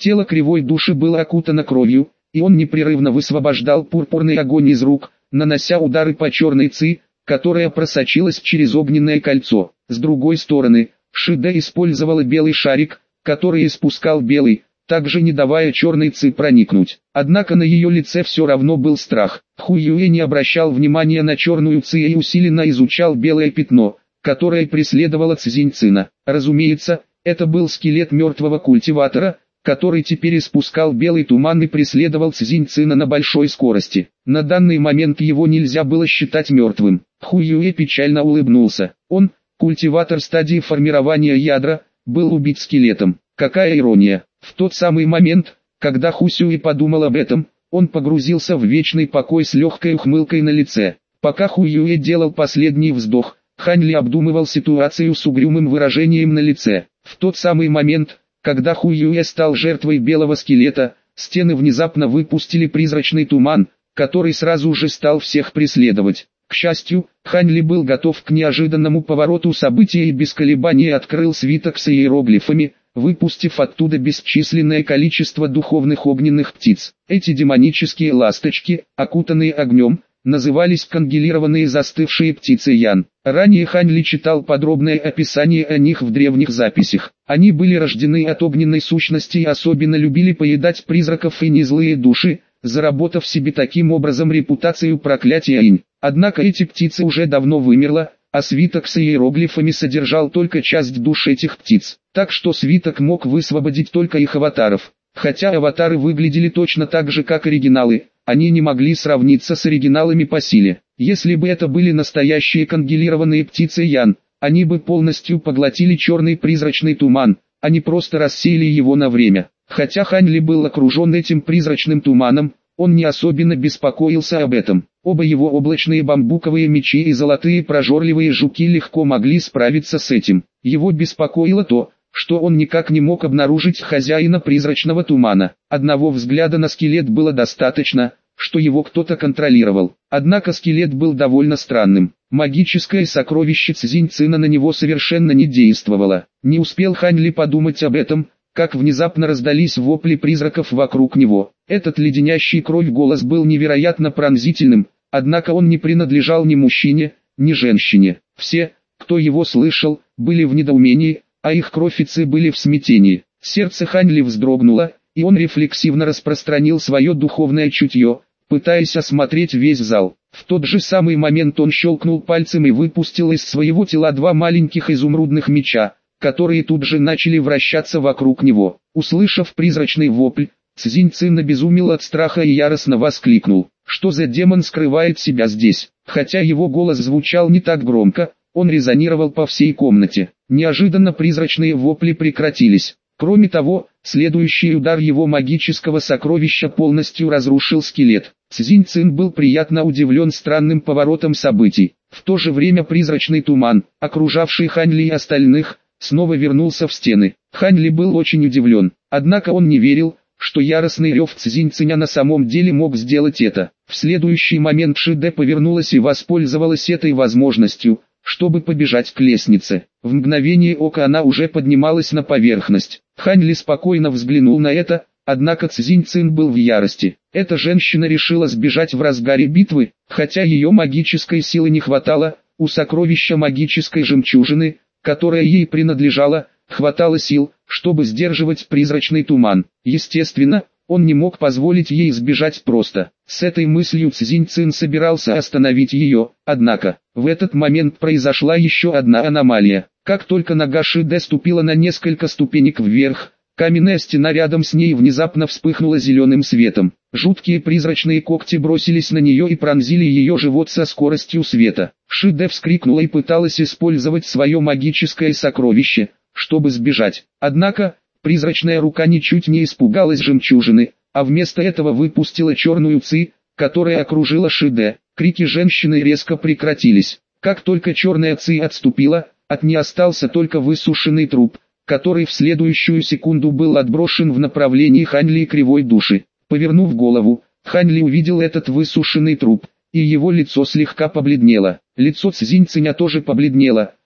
Тело кривой души было окутано кровью, и он непрерывно высвобождал пурпурный огонь из рук, нанося удары по черной ци, которая просочилась через огненное кольцо. С другой стороны, Шиде использовала белый шарик, который испускал белый, также не давая черной ци проникнуть. Однако на ее лице все равно был страх. Хуюэ не обращал внимания на черную ци и усиленно изучал белое пятно, которое преследовало Цзиньцина. Разумеется, это был скелет мертвого культиватора, который теперь испускал белый туман и преследовал Цзиньцина на большой скорости. На данный момент его нельзя было считать мертвым. Хуюэ печально улыбнулся. Он, культиватор стадии формирования ядра, был убит скелетом. Какая ирония! В тот самый момент, когда Хусюэ подумал об этом, он погрузился в вечный покой с легкой ухмылкой на лице. Пока Хуюэ делал последний вздох, Хань Ли обдумывал ситуацию с угрюмым выражением на лице. В тот самый момент, когда Хуюэ стал жертвой белого скелета, стены внезапно выпустили призрачный туман, который сразу же стал всех преследовать. К счастью, Хань Ли был готов к неожиданному повороту событий и без колебаний открыл свиток с иероглифами, выпустив оттуда бесчисленное количество духовных огненных птиц. Эти демонические ласточки, окутанные огнем, назывались конгелированные застывшие птицы Ян. Ранее Хань Ли читал подробное описание о них в древних записях. Они были рождены от огненной сущности и особенно любили поедать призраков и незлые души, заработав себе таким образом репутацию проклятия инь. Однако эти птицы уже давно вымерла, а свиток с иероглифами содержал только часть душ этих птиц. Так что свиток мог высвободить только их аватаров. Хотя аватары выглядели точно так же, как оригиналы, они не могли сравниться с оригиналами по силе. Если бы это были настоящие конгелированные птицы Ян, они бы полностью поглотили черный призрачный туман, а не просто рассеяли его на время. Хотя Хань Ли был окружен этим призрачным туманом, он не особенно беспокоился об этом. Оба его облачные бамбуковые мечи и золотые прожорливые жуки легко могли справиться с этим. Его беспокоило то, что он никак не мог обнаружить хозяина призрачного тумана. Одного взгляда на скелет было достаточно, что его кто-то контролировал. Однако скелет был довольно странным. Магическое сокровище Цзиньцина на него совершенно не действовало. Не успел Хань Ли подумать об этом, как внезапно раздались вопли призраков вокруг него. Этот леденящий кровь голос был невероятно пронзительным, однако он не принадлежал ни мужчине, ни женщине. Все, кто его слышал, были в недоумении, а их кровь и ци были в смятении. Сердце Хань Ли вздрогнуло, и он рефлексивно распространил свое духовное чутье, пытаясь осмотреть весь зал. В тот же самый момент он щелкнул пальцем и выпустил из своего тела два маленьких изумрудных меча, которые тут же начали вращаться вокруг него. Услышав призрачный вопль, Цзиньцин обезумел от страха и яростно воскликнул: «Что за демон скрывает себя здесь?» Хотя его голос звучал не так громко, он резонировал по всей комнате. Неожиданно призрачные вопли прекратились. Кроме того, следующий удар его магического сокровища полностью разрушил скелет. Цзиньцин был приятно удивлен странным поворотом событий. В то же время призрачный туман, окружавший Хань Ли и остальных, снова вернулся в стены. Хань Ли был очень удивлен, однако он не верил, что яростный рев Цзиньциня на самом деле мог сделать это. В следующий момент Шиде повернулась и воспользовалась этой возможностью, чтобы побежать к лестнице. В мгновение ока она уже поднималась на поверхность. Хань Ли спокойно взглянул на это, однако Цзиньцин был в ярости. Эта женщина решила сбежать в разгаре битвы, хотя ее магической силы не хватало, у сокровища магической жемчужины, которая ей принадлежала, хватало сил, чтобы сдерживать призрачный туман. Естественно, он не мог позволить ей сбежать просто. С этой мыслью Цзиньцин собирался остановить ее, однако, в этот момент произошла еще одна аномалия. Как только нога Шиде ступила на несколько ступенек вверх, каменная стена рядом с ней внезапно вспыхнула зеленым светом. Жуткие призрачные когти бросились на нее и пронзили ее живот со скоростью света. Шиде вскрикнула и пыталась использовать свое магическое сокровище, чтобы сбежать. Однако, призрачная рука ничуть не испугалась жемчужины, а вместо этого выпустила черную ци, которая окружила Шиде. Крики женщины резко прекратились. Как только черная ци отступила, от нее остался только высушенный труп, который в следующую секунду был отброшен в направлении Хань Ли кривой души. Повернув голову, Хань Ли увидел этот высушенный труп, и его лицо слегка побледнело. Лицо Цзиньциня тоже побледнело,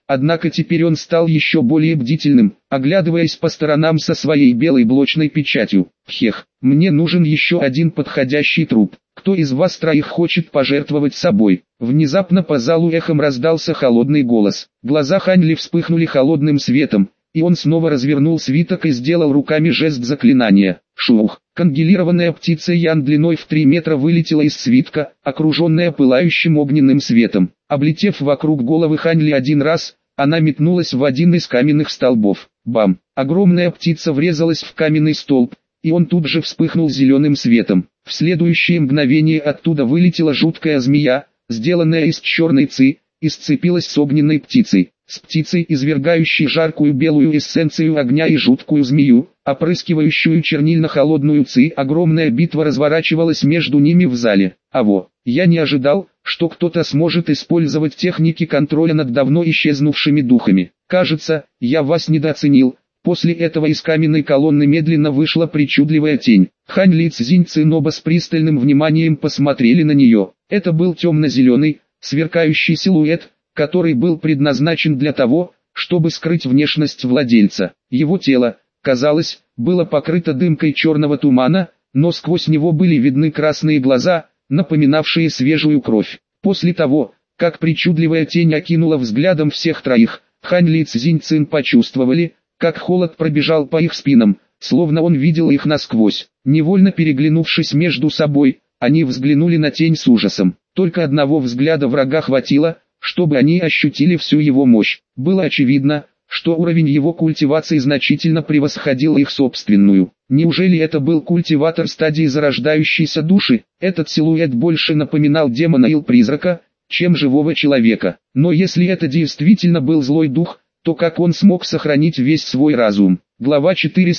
Однако теперь он стал еще более бдительным, оглядываясь по сторонам со своей белой блочной печатью. «Хех, мне нужен еще один подходящий труп. Кто из вас троих хочет пожертвовать собой?» Внезапно по залу эхом раздался холодный голос. Глаза Хань Ли вспыхнули холодным светом, и он снова развернул свиток и сделал руками жест заклинания. Шух! Конгелированная птица Ян длиной в 3 метра вылетела из свитка, окруженная пылающим огненным светом. Облетев вокруг головы Хань Ли один раз, она метнулась в один из каменных столбов. Бам! Огромная птица врезалась в каменный столб, и он тут же вспыхнул зеленым светом. В следующее мгновение оттуда вылетела жуткая змея, сделанная из черной ци, и сцепилась с огненной птицей. С птицей, извергающей жаркую белую эссенцию огня и жуткую змею, опрыскивающую чернильно-холодную ци, огромная битва разворачивалась между ними в зале. Я не ожидал, что кто-то сможет использовать техники контроля над давно исчезнувшими духами. Кажется, я вас недооценил. После этого из каменной колонны медленно вышла причудливая тень. Хань Ли, Цзинь Цин оба с пристальным вниманием посмотрели на нее. Это был темно-зеленый, сверкающий силуэт, который был предназначен для того, чтобы скрыть внешность владельца. Его тело, казалось, было покрыто дымкой черного тумана, но сквозь него были видны красные глаза, напоминавшие свежую кровь. После того, как причудливая тень окинула взглядом всех троих, Хань Ли и Цзинь Цин почувствовали, как холод пробежал по их спинам, словно он видел их насквозь. Невольно переглянувшись между собой, они взглянули на тень с ужасом. Только одного взгляда врага хватило, чтобы они ощутили всю его мощь. Было очевидно, что уровень его культивации значительно превосходил их собственную. Неужели это был культиватор стадии зарождающейся души? Этот силуэт больше напоминал демона или призрака, чем живого человека. Но если это действительно был злой дух, то как он смог сохранить весь свой разум? Глава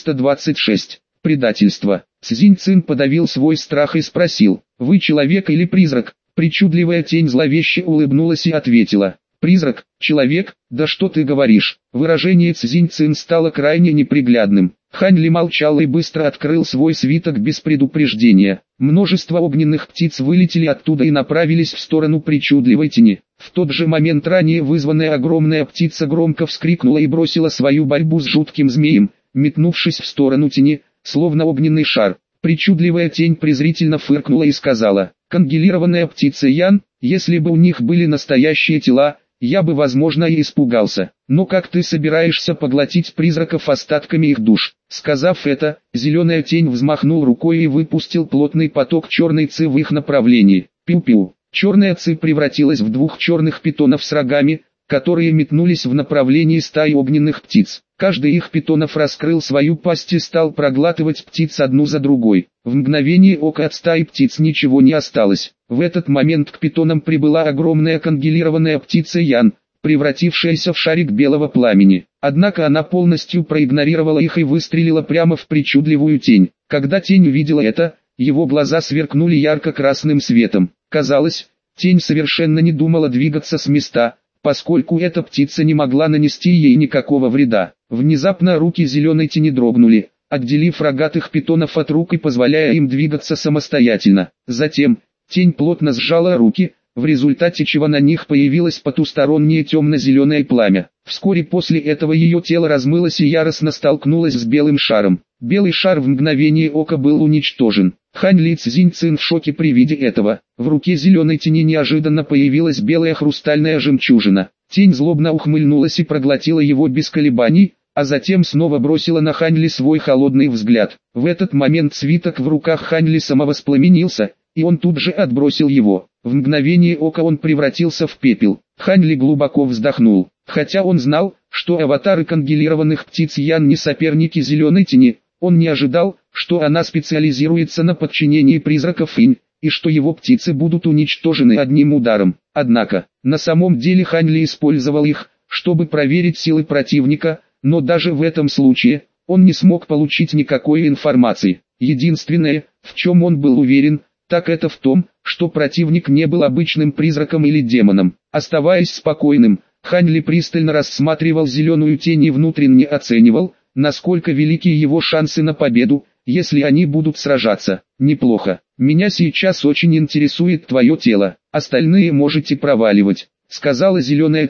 426. Предательство. Цзинь Цин подавил свой страх и спросил: «Вы человек или призрак?» Причудливая тень зловеще улыбнулась и ответила: «Призрак, человек, да что ты говоришь?» Выражение Цзинь Цин стало крайне неприглядным. Хань Ли молчал и быстро открыл свой свиток без предупреждения. Множество огненных птиц вылетели оттуда и направились в сторону причудливой тени. В тот же момент ранее вызванная огромная птица громко вскрикнула и бросила свою борьбу с жутким змеем, метнувшись в сторону тени, словно огненный шар. Причудливая тень презрительно фыркнула и сказала: «Конгелированная птица Ян, если бы у них были настоящие тела, я бы, возможно, и испугался. Но как ты собираешься поглотить призраков остатками их душ?» Сказав это, зеленая тень взмахнул рукой и выпустил плотный поток черной ци в их направлении. Пиу-пиу. Черная ци превратилась в 2 черных питонов с рогами, которые метнулись в направлении стаи огненных птиц. Каждый их питонов раскрыл свою пасть и стал проглатывать птиц одну за другой. В мгновение ока от стаи птиц ничего не осталось. В этот момент к питонам прибыла огромная конгелированная птица Ян, превратившаяся в шарик белого пламени. Однако она полностью проигнорировала их и выстрелила прямо в причудливую тень. Когда тень увидела это, его глаза сверкнули ярко-красным светом. Казалось, тень совершенно не думала двигаться с места, поскольку эта птица не могла нанести ей никакого вреда. Внезапно руки зеленой тени дрогнули, отделив рогатых питонов от рук и позволяя им двигаться самостоятельно. Затем, тень плотно сжала руки, в результате чего на них появилось потустороннее темно-зеленое пламя. Вскоре после этого ее тело размылось и яростно столкнулось с белым шаром. Белый шар в мгновение ока был уничтожен. Хань Ли и Цзинь Цин в шоке при виде этого. В руке зеленой тени неожиданно появилась белая хрустальная жемчужина. Тень злобно ухмыльнулась и проглотила его без колебаний, а затем снова бросила на Хань Ли свой холодный взгляд. В этот момент свиток в руках Хань Ли самовоспламенился, и он тут же отбросил его. В мгновение ока он превратился в пепел. Хань Ли глубоко вздохнул. Хотя он знал, что аватары конгелированных птиц Ян не соперники зеленой тени, он не ожидал, что она специализируется на подчинении призраков Инь, и что его птицы будут уничтожены одним ударом. Однако, на самом деле Хань Ли использовал их, чтобы проверить силы противника, но даже в этом случае, он не смог получить никакой информации. Единственное, в чем он был уверен, так это в том, что противник не был обычным призраком или демоном. Оставаясь спокойным, Хань Ли пристально рассматривал зеленую тень и внутренне оценивал, насколько велики его шансы на победу, если они будут сражаться. «Неплохо. Меня сейчас очень интересует твое тело, остальные можете проваливать», — сказала зеленая тень,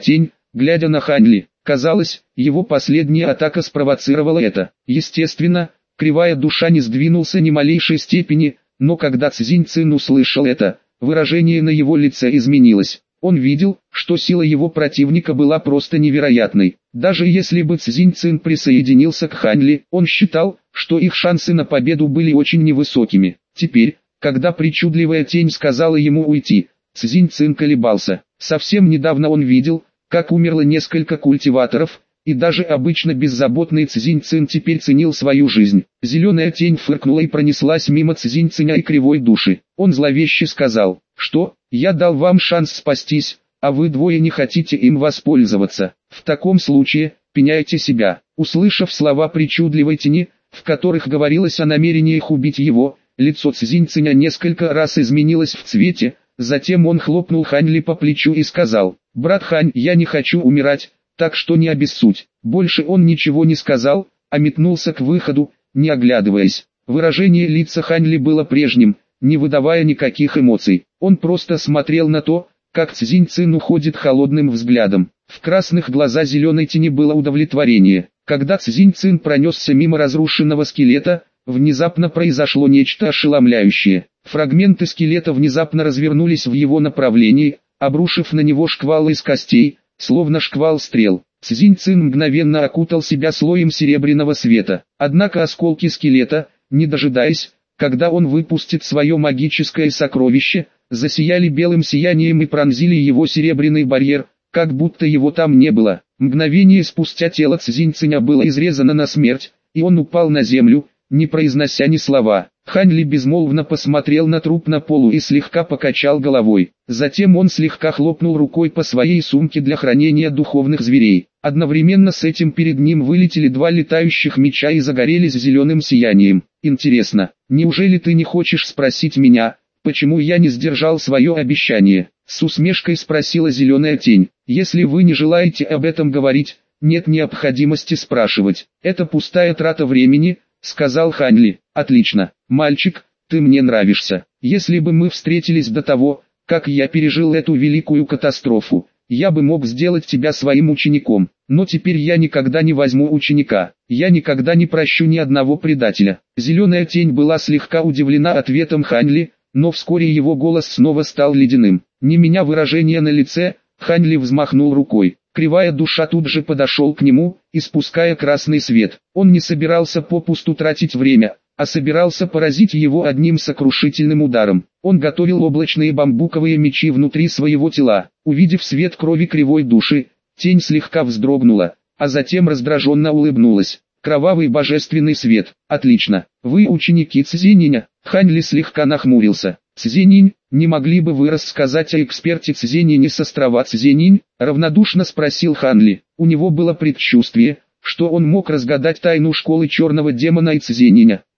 глядя на Ханьли. Казалось, его последняя атака спровоцировала это. Естественно, кривая душа не сдвинулся ни малейшей степени, но когда Цзинь Цин услышал это, выражение на его лице изменилось. Он видел, что сила его противника была просто невероятной. Даже если бы Цзинь Цин присоединился к Ханьли, он считал, что их шансы на победу были очень невысокими. Теперь, когда причудливая тень сказала ему уйти, Цзинь Цин колебался. Совсем недавно он видел, как умерло несколько культиваторов, и даже обычно беззаботный Цзинь Цин теперь ценил свою жизнь. Зеленая тень фыркнула и пронеслась мимо Цзинь Циня и кривой души. Он зловеще сказал, что «я дал вам шанс спастись, а вы двое не хотите им воспользоваться. В таком случае, пеняйте себя». Услышав слова причудливой тени, в которых говорилось о намерениях убить его, лицо Цзинь Циня несколько раз изменилось в цвете, затем он хлопнул Ханьли по плечу и сказал, «Брат Хань, я не хочу умирать, так что не обессудь». Больше он ничего не сказал, а метнулся к выходу, не оглядываясь. Выражение лица Ханьли было прежним, не выдавая никаких эмоций. Он просто смотрел на то, как Цзинь Цин уходит холодным взглядом. В красных глазах зеленой тени было удовлетворение. Когда Цзинь Цин пронесся мимо разрушенного скелета, внезапно произошло нечто ошеломляющее. Фрагменты скелета внезапно развернулись в его направлении, обрушив на него шквал из костей, словно шквал стрел. Цзинь Цин мгновенно окутал себя слоем серебряного света. Однако осколки скелета, не дожидаясь, когда он выпустит свое магическое сокровище, засияли белым сиянием и пронзили его серебряный барьер, как будто его там не было. Мгновение спустя тело Цзинь Циня было изрезано на смерть, и он упал на землю, не произнося ни слова. Ханьли безмолвно посмотрел на труп на полу и слегка покачал головой. Затем он слегка хлопнул рукой по своей сумке для хранения духовных зверей. Одновременно с этим перед ним вылетели два летающих меча и загорелись зеленым сиянием. «Интересно, неужели ты не хочешь спросить меня, почему я не сдержал свое обещание?» С усмешкой спросила зеленая тень. «Если вы не желаете об этом говорить, нет необходимости спрашивать. Это пустая трата времени», — сказал Ханьли. «Отлично, мальчик, ты мне нравишься. Если бы мы встретились до того, как я пережил эту великую катастрофу, я бы мог сделать тебя своим учеником. Но теперь я никогда не возьму ученика. Я никогда не прощу ни одного предателя». Зеленая тень была слегка удивлена ответом Ханьли, но вскоре его голос снова стал ледяным. Не меняя выражения на лице, Ханьли взмахнул рукой. Кривая душа тут же подошел к нему, испуская красный свет. Он не собирался попусту тратить время, а собирался поразить его одним сокрушительным ударом. Он готовил облачные бамбуковые мечи внутри своего тела. Увидев свет крови кривой души, тень слегка вздрогнула, а затем раздраженно улыбнулась. «Кровавый божественный свет. Отлично. Вы ученики Цзининя?» Ханьли слегка нахмурился. «Цзининь, не могли бы вы рассказать о эксперте Цзинине с острова Цзининь?» Равнодушно спросил Ханли. У него было предчувствие, что он мог разгадать тайну школы черного демона и Цзининя.